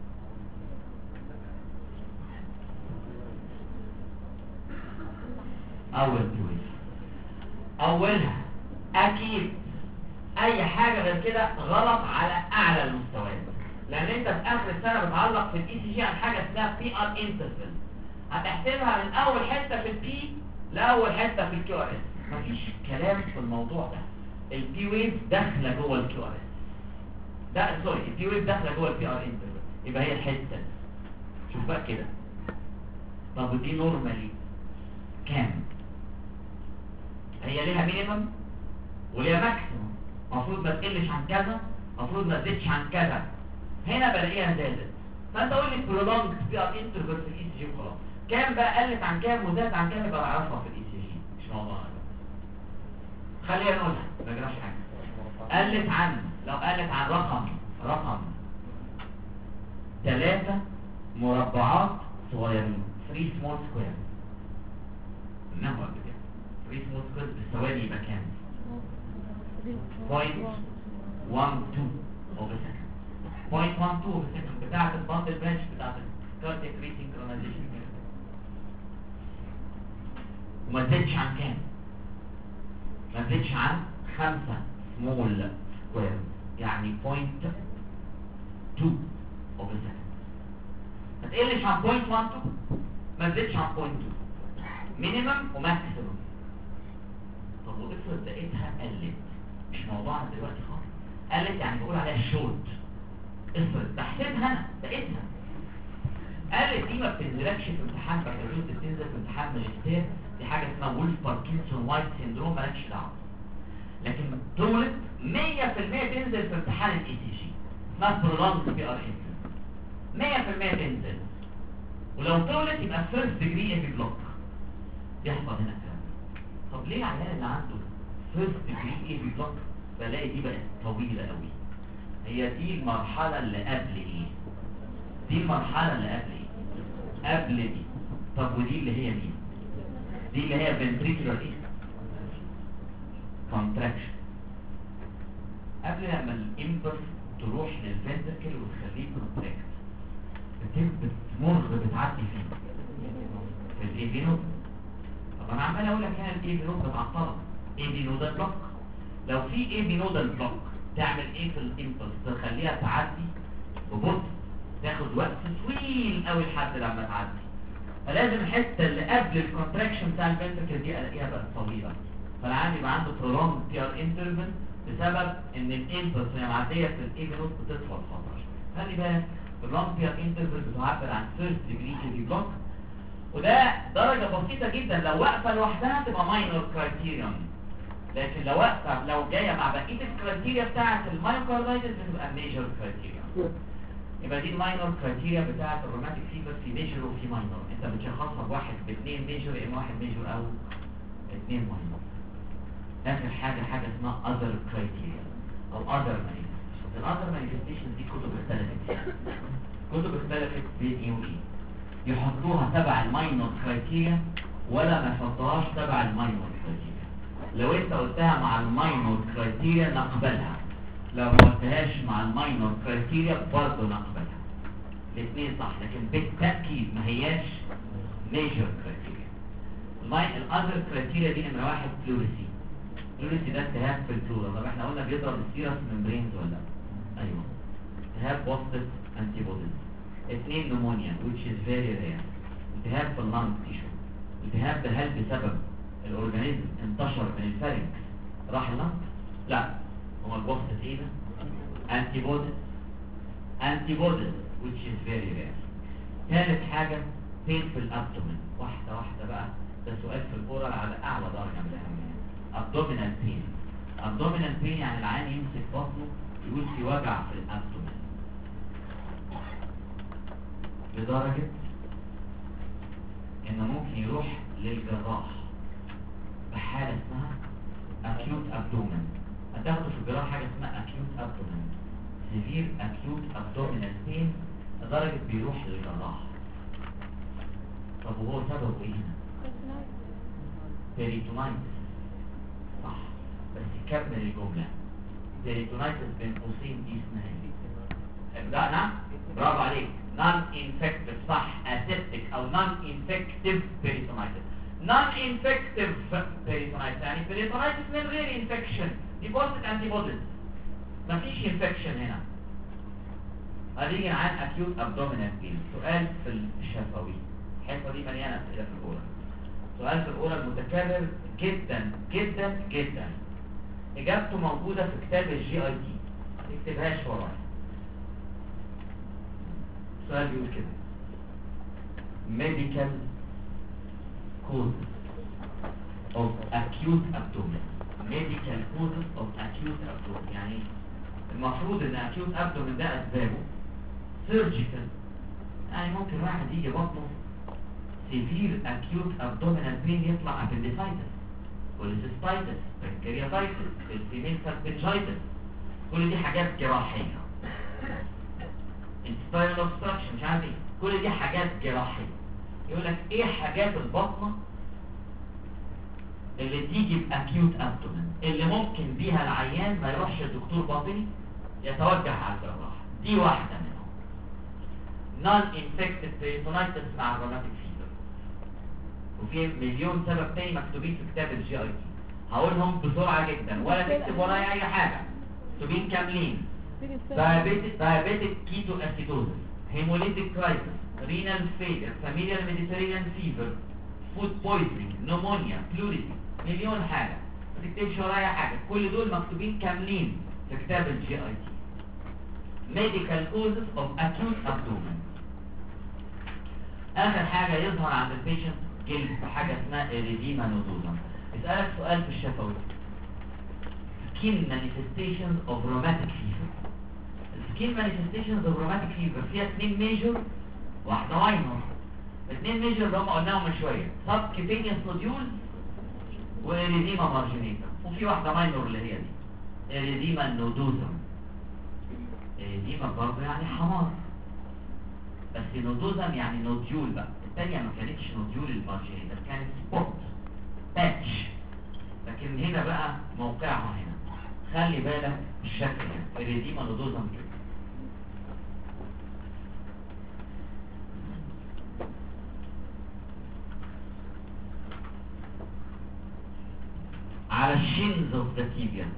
اول البي ويف اولها اكيد. اي حاجه غير كده غلط على اعلى المستويات، لان انت في اخر السنه بتعلق في الاي سي جي عن حاجه اسمها بي ار انترفل، هتحسبها من اول حته في البي لاول حته في الكيو ار اس. مفيش كلام في الموضوع ده. البي ويف داخله جوه الكيو ار اس، ده سوري، البي ويف داخله جوه البي ار انترفل، يبقى هي الحته. شوف بقى كده، طب دي نورمالي كام؟ هي ليها مينيمم وليها ماكسيمم، المفروض ما تقلش عن كذا، المفروض ما تزيدش عن كذا. هنا بلاقيها زادت، فانت قول لي برولونج بي ار انترفال في الاي سي جي وخلاص. كام بقى قلت عن كام وزادت عن كام يبقى اعرفها في الاي سي جي، مش موضوعنا. خلينا نقولها ما جراش حاجه. قلت عن، لو قلت عن رقم 3 مربعات صغيرين 3 small square، انما قبل كده 3 small square بالثواني يبقى كام؟ 0.12 of a second. 0.12 of a second بتاعت الباندل برانش بتاعت الكاردياك ريسينكرونايزيشن. وما تزيدش عن كام؟ ما تزيدش عن 5 small square، يعني 0.2 of a second. ما تقلش عن 0.12، ما تزيدش عن 0.2، مينيمم وماكسيمم. طب وافرض لقيتها قلت، مش موضوعنا دلوقتي خالص. قلت يعني بقول عليها شورت. افرض بحسبها انا لقيتها قلت، دي ما بتنزلكش في امتحان بكالوريوس، بتنزل في امتحان ماجستير، دي حاجه اسمها وولف باركنسون وايت سيندروم، مالكش دعوه. لكن طولت 100% تنزل في امتحان الاي سي جي، اسمها برولونج بي ار ان، 100% تنزل. ولو طولت يبقى فيرست ديجري اي بي بلوك، يحصل هنا الكلام. طب ليه العيان اللي عنده فيرست ديجري اي بي بلوك بلاقي دي بقت طويله قوي؟ هي دي المرحله اللي قبل ايه؟ دي المرحله اللي قبل ايه؟ قبل دي. طب ودي اللي هي مين؟ دي اللي هي ventricular ايه؟ contraction. قبل لما الامبلس تروح للفنتركل وتخليه كونتراكت، بتمر بتعدي فين؟ في الاي بي نود. طب انا عمال اقول لك هنا الاي بي نود بتعطلك، اي بي نود بلوك. لو في اي بي نود بلوك تعمل ايه في الامبلس؟ تخليها تعدي ببطء، تاخد وقت طويل قوي لحد لما تعدي. فلازم الحته اللي قبل الكونتراكشن بتاع الفنتركل دي الاقيها بقت طويله. فالعيان يبقى عنده prolonged PR interval بسبب ان الامبلس وهي معديه في الاي بي نود بتطول فتره. خلي بالك prolonged PR interval بتعبر عن first degree AV block، وده درجه بسيطه جدا. لو واقفه لوحدها تبقى minor criterion، لكن لو جايه مع بقيه الكرايتيريا بتاعه المايوكاردايتس بتبقى ميجر كرايتيريا. يبقى دي الماينور كرايتيريا بتاعه الروماتيك فيبر، في ميجر وفي ماينور. انت بتشخصها بواحد باثنين ميجر، اما واحد ميجر او اثنين ماينور. اخر حاجه اسمها other criteria او other manifestation. الاذر manifestation دي كتب اختلفت بين ايه وايه. يحطوها تبع الماينور كرايتيريا ولا ما يحطوهاش تبع الماينور كرايتيريا. لو انت قلتها مع الماينور كرايتيريا نقبلها، لو ما قلتهاش مع الماينور كرايتيريا برضه نقبلها. الاثنين صح، لكن بالتاكيد ما هياش ميجر كرايتيريا. الاذر كرايتيريا دي نمره واحد فلوريسي. بلوريسي ده التهاب في البلورا. طب احنا قلنا بيضرب السيرس ممبرينز ولا لا؟ ايوه. التهاب بوستيف انتي بوديز. 2 نمونيا which is very rare. التهاب في اللنج تيشو. التهاب ده هل بسبب الاورجانيزم انتشر من الفارنكس راح اللنج؟ لا، هو البوستيف ايه ده؟ انتي بوديز which is very rare. ثالث حاجه بين في الابدومين. واحده واحده بقى، ده سؤال في الاورال على اعلى درجه من الاهميه. ابدومينال بين. ابدومينال بين يعني العيان يمسك بطنه يقول في وجع في الابدومين، لدرجه انه ممكن يروح للجراح بحاله اسمها acute abdomen. هتاخدوا في الجراحه حاجه اسمها acute abdomen، severe acute abdominal pain، لدرجه بيروح للجراح. طب وهو سببه ايه هنا؟ بيريتونايتس. صح، بس كمل الجمله. بيريتونايتس بين قوسين دي اسمها ايه؟ لا نعم، برافو عليك. نون انفكتيف. صح، اسيبتيك او نون انفكتيف بيريتونايتس. نون انفكتيف بيريتونايتس يعني بيريتونايتس من غير انفكشن، دي بوستد انتي بوديز، مفيش انفكشن هنا. هنيجي عن اكيوت ابدومينال بين. سؤال في الشفوي، الحصه دي مليانه اسئله في الاورال. سؤال في الاورال متكرر جدا جدا جدا، اجابته موجوده في كتاب الجي اي تي، ما تكتبهاش ورايا. السؤال بيقول كده: medical causes of acute abdomen. medical causes of acute abdomen يعني المفروض ان acute abdomen ده اسبابه surgical، يعني ممكن واحد يجي بطنه severe acute abdominal pain يطلع appendicitis، cholecystitis، pancreatitis، الفيميل salpingitis، كل دي حاجات جراحية. intestinal obstruction مش عارف ايه، كل دي حاجات جراحية. يقول لك ايه حاجات البطنة اللي تيجي باكيوت ابدومن اللي ممكن بيها العيان ما يروحش لدكتور باطني، يتوجه على الجراح. دي واحدة منهم. نون انفكتيف بيريتونايتس مع الروماتيك فيفر، وفي مليون سبب تاني مكتوبين في كتاب الجي اي تي، هقولهم بسرعة جدا ولا تكتب ورايا اي حاجة، مكتوبين كاملين. diabetic ketoacidosis، hemolytic crisis، renal failure، familial Mediterranean fever، food poisoning، pneumonia، pleurisy، مليون حاجة، ما تكتبش ورايا حاجة، كل دول مكتوبين كاملين في كتاب الجي اي تي. medical causes of acute abdomen. اخر حاجة يظهر عند البيشنت جلد بحاجة اسمها erythema nodosum. اسألك سؤال في الشفوي: skin manifestations of rheumatic fever. skin manifestations of rheumatic fever فيها 2 ميجور واحدة ماينور. 2 ميجور اللي هم قلناهم من شوية، subcutaneous nodules وإريديما مارجينيتا، وفي واحدة ماينور اللي هي دي إريديما نودوزم. إريديما برضه يعني حمار، بس نودوزم يعني نوديول بقى. الثانية ما كانتش نوديول المارجينيتا، كانت سبوت باتش، لكن هنا بقى موقعها هنا. خلي بالك الشكل هنا إريديما نودوزم كده. على الشينز اوف ذا تيبيا،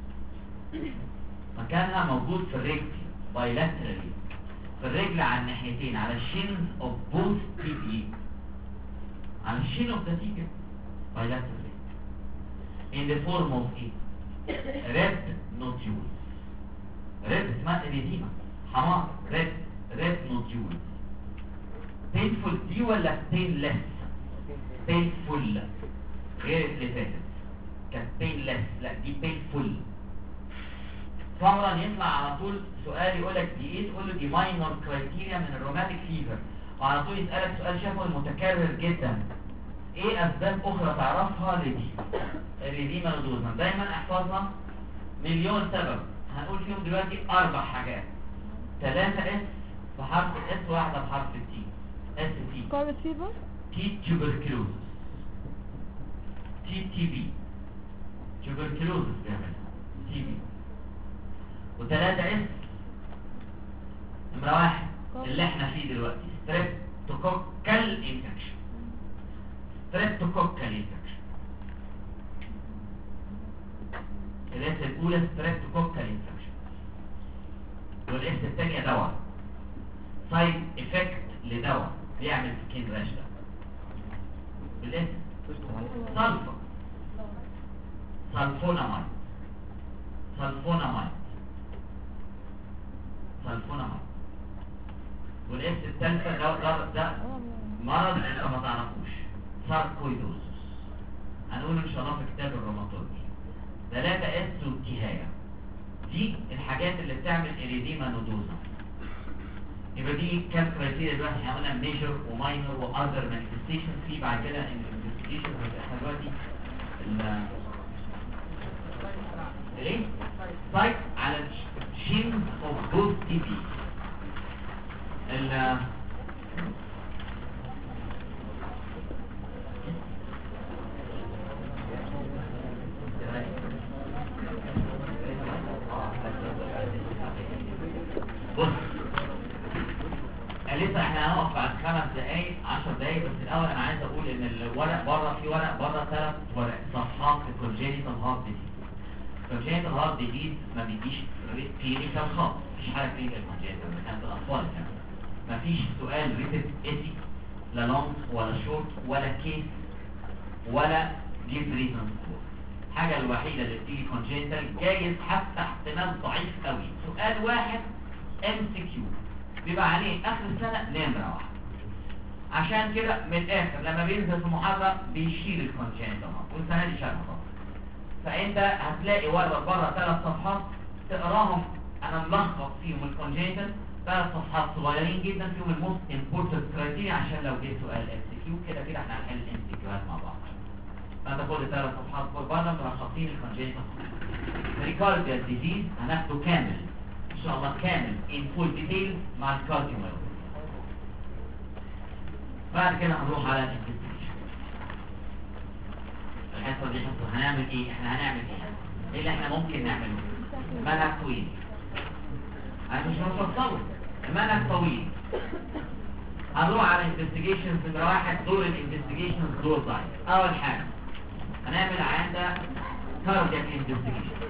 مكانها موجود في الرجل بايلاترالي، في الرجل على الناحيتين، على الشينز اوف بوث تيبي، على الشين اوف ذا تيبيا بايلاترالي in the form of red nodules. red اسمها اريديما، حمار. red nodules. painful دي ولا painless؟ painful غير اللي فاتت كانت painless، لا دي painful. فورا يطلع على طول سؤال يقول لك دي ايه، تقول له دي ماينور كرايتيريا من الروماتيك فيفر، وعلى طول يسألك سؤال شفوي متكرر جدا: ايه اسباب اخرى تعرفها لدي الريديما نودوزم؟ دايما احفظها، مليون سبب، هنقول فيهم دلوقتي 4 حاجات، 3 اس بحرف الاس، واحدة بحرف التي. اس تي سكارلت فيفر، تي تيوبركلوزس، تي تي بي تيوبركلوزس بيعملها تي بي. و3 اس نمرة 1 اللي احنا فيه دلوقتي ستريبتوكوكال انفكشن. ستريبتوكوكال انفكشن الاولى ستريبتوكوكال انفكشن، والاس الثانيه دواء سايد افكت لدواء بيعمل سكين راش ده بالاس سلفا سلفونامايد سلفونامايد سلفونامايد. والاس الثالثه ده مرض انت ما تعرفوش، ساركويدوزس، هنقول ان شاء الله في كتاب الروماتولوجي. 3 اس والكهايه دي الحاجات اللي بتعمل اريديما نودوزا. يبقى دي كام كرايتيريا دلوقتي؟ احنا قلنا ميجر وماينر واذر مانيفستيشن. في بعد كده الانفستيجيشن احنا دلوقتي ايه؟ سايت على الشينز اوف بوث تي بي. بص لسه احنا هنقف بعد 5 دقايق 10 دقايق، بس الاول انا عايز اقول ان الورق بره، في ورق بره 3 ورق صفحات في كونجينيتال هارت ديزيز. كونجينيتال هارت ديزيز ما بيجيش كلينيكال خالص، مفيش حاجه كلينيكال كونجينيتال، ده كانت الاطفال كمان. مفيش سؤال ريتد ايسي لا لونج ولا شورت ولا كيس ولا جيف ريزون فور. الحاجه الوحيده اللي بتيجي كونجينيتال جايز حتى احتمال ضعيف قوي سؤال واحد ام سي كيو بيبقى عليه اخر السنه نمره واحده. عشان كده من الاخر لما بينزل في محاضره بيشيل الكونجينيتال والسنه دي شالها خالص. فانت هتلاقي ورقه بره 3 صفحات تقراهم، انا ملخص فيهم الكونجينيتال 3 صفحات صغيرين جدا فيهم الموست امبورتنت كرايتيريا، عشان لو جه سؤال ام سي كيو كده كده احنا هنحل الام سي كيوهات مع بعض. فانت خد 3 صفحات بره ملخصين الكونجينيتال. ريكارديال ديزيز هناخده كامل ان شاء الله، كامل in full detail مع الكارديوميوباثي. بعد كده هنروح على الانفستيجيشن. الحصه دي حصه هنعمل ايه؟ احنا هنعمل ايه اللي احنا ممكن نعمله؟ منهج طويل، انا مش هفصله، المنهج طويل. هنروح على الانفستيجيشنز. نمره 1 دور الانفستيجيشنز دور ضعيف. اول حاجه هنعمل عندنا كاردياك انفستيجيشن.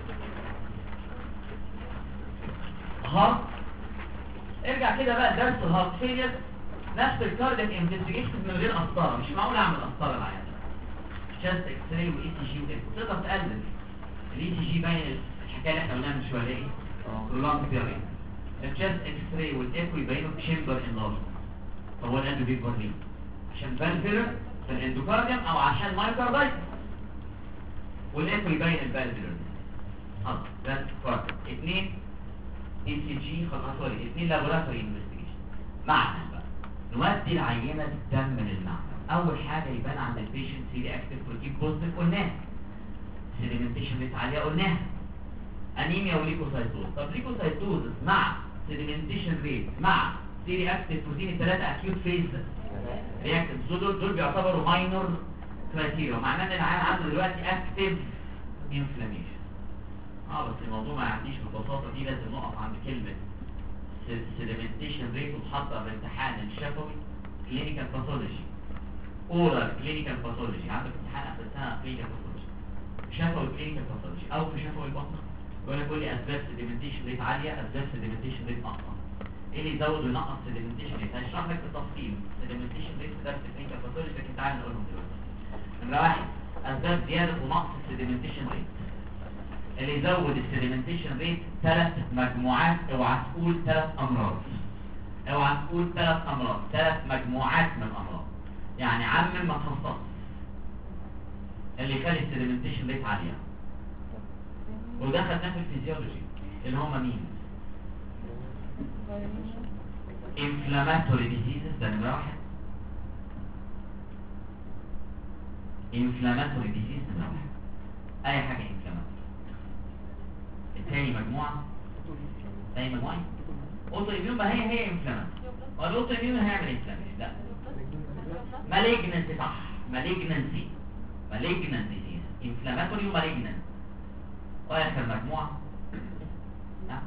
هارت، ارجع كده بقى درس الهارت فيلير، نفس الكاردياك انفستيجيشن من غير قسطره. مش معقول اعمل قسطره العيان ده. شاست اكس راي واي سي جي وايكو تقدر تقلل. الاي سي جي باين الحكايه اللي احنا قلناها من شويه ايه؟ برولونج بيريد. الشاست اكس راي والايكو يبينوا تشامبر انلارجمنت. طب هو القلب بيكبر ليه؟ عشان فالفيلر في الاندوكارديوم او عشان مايوكاردايتس. والايكو يبين الفالفيلر. ده كارد. 2 اي سي جي خلاص، 2 لابوراتوري انفستيجيشن. معمل بقى نودي العينه الدم للمعمل. اول حاجه يبان عند البيشنت سي رياكتيف بروتين بوزيتيف قلناها، سيديمنتيشن ريت عاليه قلناها، انيميا وليكوسايتوز. طب ليكوسايتوز مع سيديمنتيشن ريت مع سي رياكتيف بروتين الثلاثه اكيوت فيز رياكتيف، دول بيعتبروا ماينور كرايتيريا، معناه ان العيان عنده دلوقتي اكتيف انفلاميشن. بس الموضوع ما يعديش بالبساطه دي، لازم نقف عند كلمه سيديمنتيشن ريت وتحطها في امتحان الشفوي كلينيكال باثولوجي، اورال كلينيكال باثولوجي. عندك امتحان اخر السنه كلينيكال باثولوجي، شفوي كلينيكال باثولوجي، او في شفوي البطن يقول لي اسباب سيديمنتيشن ريت عاليه، اسباب سيديمنتيشن ريت اقصى. ايه اللي يزود وينقص سيديمنتيشن ريت؟ هشرح لك بالتفصيل سيديمنتيشن ريت في درس كلينيكال باثولوجي، لكن تعالى نقولهم دلوقتي. نمره 1 اسباب زياده ونقص السيديمنتيشن ريت. اللي يزود السيديمنتيشن ريت 3 مجموعات، اوعى تقول 3 امراض، اوعى تقول 3 امراض، 3 مجموعات من الامراض، يعني عمم ما تخصص. اللي يخلي السيديمنتيشن ريت عاليه وده خدناه في الفيزيولوجي، اللي هم مين؟ inflammatory diseases، ده نمرة 1. inflammatory disease نمرة 1، اي حاجه inflammatory. الثاني مجموعه، ثاني مجموعه اوتو اميون، ما هي inflammatory. والاوتو اميون هيعمل inflammation؟ لا، malignancy. صح، malignancy disease، inflammatory وmalignant. واخر مجموعه لا،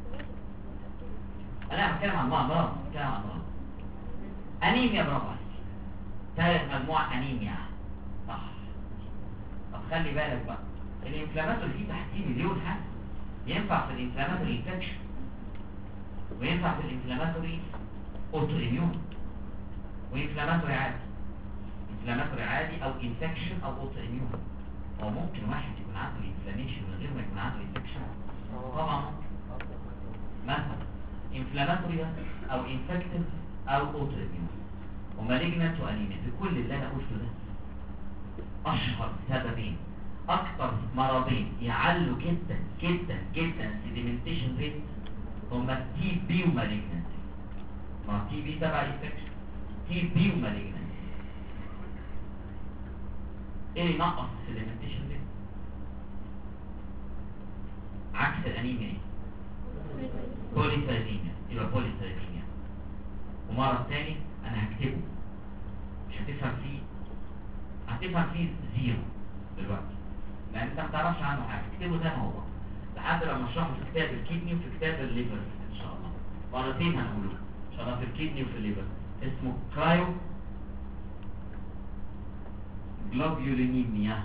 انا بتكلم عن امراض، انيميا. برافو عليك. ثالث مجموعه انيميا. صح. طب خلي بالك بقى، الانفلاماتوري فيه تحتيه مليون حاجه. ينفع في الانفلاماتوري انفكشن، وينفع في الانفلاماتوري اوتو اميون، وانفلاماتوري عادي، انفلاماتوري عادي او انفكشن او اوتو اميون. او ممكن واحد يكون عنده انفلاميشن من غير ما يكون عنده انفكشن، طبعا ممكن. مثلا انفلاماتوري او انفكتيف او اوتو اميون ومالجنت وانيميا. في كل اللي انا قلته ده اشهر سببين، اكتر مرضين يعلوا جدا جدا جدا سيديمنتيشن ريت هما التي بي ومالجنت. ما تي بي تبع انفكشن، تي بي ومالجنت. ايه ينقص السيديمنتيشن ريت؟ عكس الانيميا ايه؟ بوليسايديميا. يبقى بوليسايديميا. ومرض تاني انا هكتبه مش هتفهم فيه، هتفهم فيه زيرو دلوقتي لان انت ما تعرفش عنه حاجه. اكتبه زي ما هو لحد لما اشرحه في كتاب الكيدني وفي كتاب الليفر ان شاء الله. مرتين هنقوله ان شاء الله في الكيدني وفي الليفر. اسمه كرايو جلوبيولينيميا.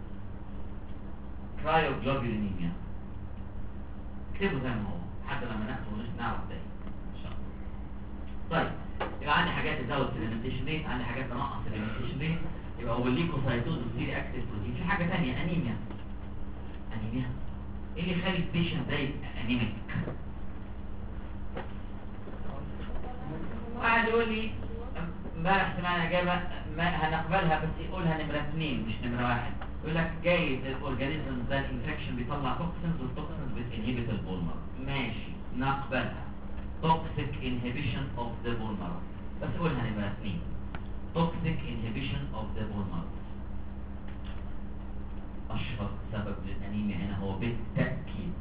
كرايو جلوبيولينيميا اكتبه زي ما هو لحد لما ناخده نعرف ده ان شاء الله. طيب يبقى عندي حاجات تزود السيديمنتيشن ريت، عندي حاجات تنقص السيديمنتيشن ريت. يبقى هو الليكوسايتوز وسيري اكتيف بروتين. في حاجه ثانيه انيميا. انيميا ايه اللي يخلي البيشنت ده يبقى انيميك؟ واحد يقول لي امبارح سمعنا اجابه ما هنقبلها بس يقولها نمره 2 مش نمره 1. يقول لك جايز الاورجانيزم ده الانفكشن بيطلع توكسينز والتوكسينز بتنهبت البولمر. ماشي نقبلها. توكسيك انهبيشن اوف ذا بولمر بس قولها نمره 2. toxic inhibition of the bone marrow. أشهر سبب للأنيميا هنا هو بالتأكيد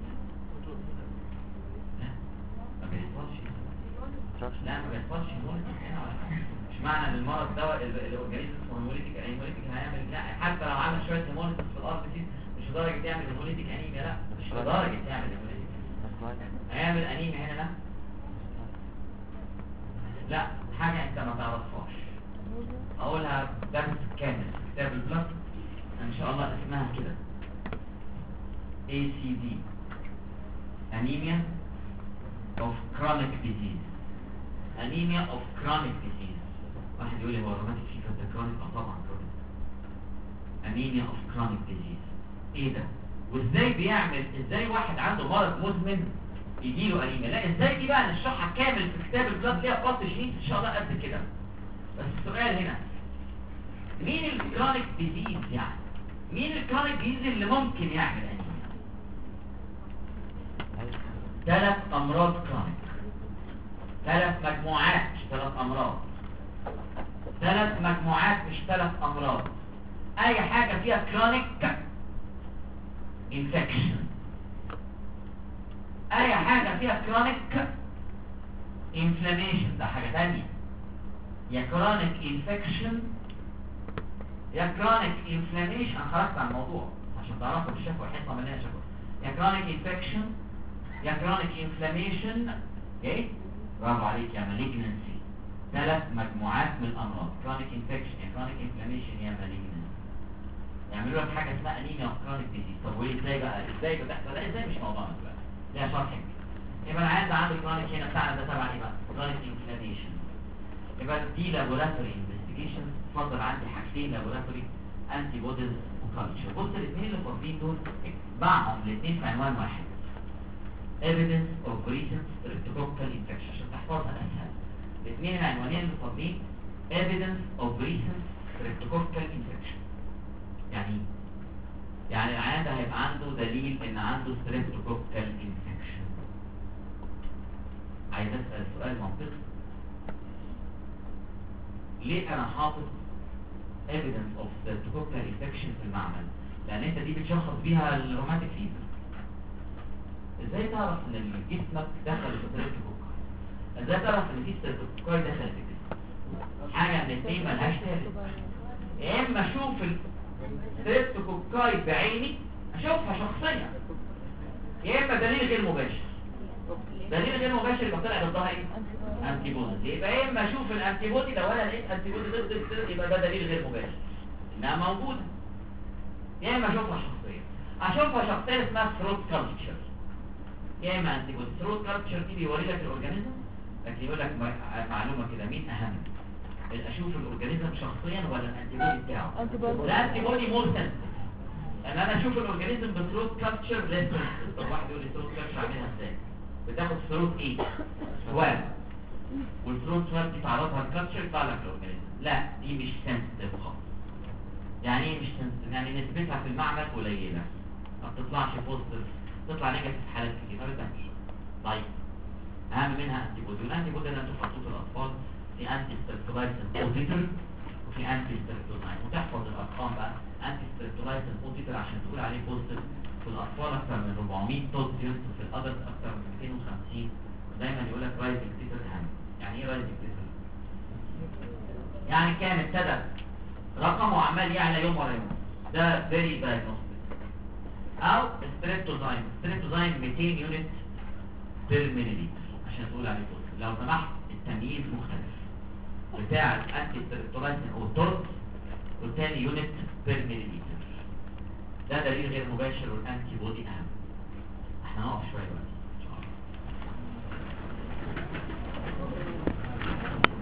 ما بيحصلش. لا ما بيحصلش هيموليتيك هنا ولا حاجة. مش معنى ان المرض ده الاورجانيزم اسمه هيموليتيك هيعمل، لا حتى لو عمل شويه هيموليتيك في الارض دي مش لدرجه يعمل هيموليتيك انيميا، لا مش لدرجه يعمل هيموليتيك. هيعمل انيميا هنا لا لا حاجه انت ما تعرفهاش. اقولها درس كامل في كتاب البلد ان شاء الله اسمها كده ACD Anemia of Chronic Disease. Anemia of Chronic Disease. واحد يقول لي هو الروماتيك فيفر ده كرونيك؟ طبعا كرونيك. Anemia of Chronic Disease. ايه ده؟ وازاي بيعمل؟ ازاي واحد عنده مرض مزمن يجيله انيميا؟ لا ازاي دي بقى نشرحها كامل في كتاب البلد ليها خط شديد ان شاء الله قد كده. بس السؤال هنا مين الكرونيك ديزيز؟ يعني مين الكرونيك ديزيز اللي ممكن يعمل انيميا؟ 3 امراض كرونيك، 3 مجموعات مش 3 امراض، 3 مجموعات مش 3 امراض. اي حاجه فيها كرونيك انفكشن، اي حاجه فيها كرونيك انفلاميشن ده حاجه ثانيه. يا كرونيك انفكشن يا كرونيك انفلاميشن. انا خرجت عن الموضوع عشان تعرفوا الشفوي حصه مننا شفوي. يا كرونيك انفكشن يا كرونيك انفلاميشن ايه؟ برافو عليك يا مالجنسي. 3 مجموعات من الامراض، كرونيك انفكشن يا كرونيك انفلاميشن يا مالجنسي. يعملوا لك حاجه اسمها انيميا اوف كرونيك ديزيز. طب وايه ازاي بقى؟ ازاي بتحصل؟ ازاي مش موضوعنا دلوقتي، ليها شرح كبير. يبقى انا عايز عندي كرونيك هنا بتاعنا ده تبع ايه بقى؟ كرونيك انفلاميشن. يبقى دي لابوراتوري انفستيجيشن. اتفضل عندي حاجتين لابوراتوري، انتي بوديز وكالتشر. بص الاثنين اللي فاضلين دول معهم الاثنين في عنوان واحد، evidence of recent streptococcal infection عشان تحفظها اسهل. الاثنين العنوانين اللي فاضلين evidence of recent streptococcal infection. يعني العيان ده هيبقى عنده دليل ان عنده streptococcal infection. عايز اسال سؤال منطقي، ليه انا حاطط evidence of streptococcal infection في المعمل؟ لان انت دي بتشخص بيها الروماتيك فيفر. ازاي تعرف ان جسمك دخل في ستريبتوكوكاي؟ ازاي تعرف ان في ستريبتوكوكاي دخل في جسمك؟ حاجه من الاثنين ملهاش ثالث. يا اما اشوف الستريبتوكوكاي بعيني اشوفها شخصيا، يا اما دليل غير مباشر. دليل غير مباشر يبقى طلع ضدها ايه؟ انتي بودي. يبقى يا اما اشوف الانتي بودي، لو انا لقيت انتي بودي ضد الستريبتوكوكاي يبقى ده دليل غير مباشر انها موجوده، يا اما اشوفها شخصيا. اشوفها شخصيا اسمها ثروت كالتشر. يا اما انتي بودي. ثروت كالتشر دي بيوري لك الاورجانيزم، لكن يقول لك معلومه كده، مين اهم؟ اشوف الاورجانيزم شخصيا ولا الانتي بودي بتاعه؟ antibody. الانتي بودي مور سنسيتيف، ان انا اشوف الاورجانيزم بثروت كالتشر ليس سنسيتيف. طب واحد يقول لي ثروت كالتشر اعملها ازاي؟ بتاخد ثروت ايه؟ سواب، والثروت سواب دي تعرضها الكالتشر يطلع لك الاورجانيزم. لا دي مش سنسيتيف خالص. يعني ايه مش سنسيتيف؟ يعني نسبتها في المعمل قليله، ما بتطلعش بوزيتيف، تطلع نيجاتيف في حالات كتير ما بتبانش. طيب اهم منها انتي بودي، والانتي بودي اللي انتوا حطوه في الاطفال في انتي ستريبتولايسين اوتيتر وفي انتي ستريبتولاين، وتحفظ الارقام بقى. انتي ستريبتولايسين اوتيتر عشان تقول عليه بوزيتيف في الاطفال اكثر من 400 توتيوس، وفي الادلت اكثر من 250. دايما يقول لك رايزنج تيتر اهم. يعني ايه رايزنج تيتر؟ يعني كان ابتدى رقمه عمال يعلى يوم ورا يوم، ده فيري دايجنوستيك. او ستريبتوزايم، ستريبتوزايم 200 يونت بير مليلتر عشان تقول عليه بوزيتيف. لو سمحت التمييز مختلف، بتاع الانتي ستريبتولايسين او تورت والتاني يونت بير مليلتر، ده دليل غير مباشر، والانتي بودي اهم. احنا نقف شويه بقى.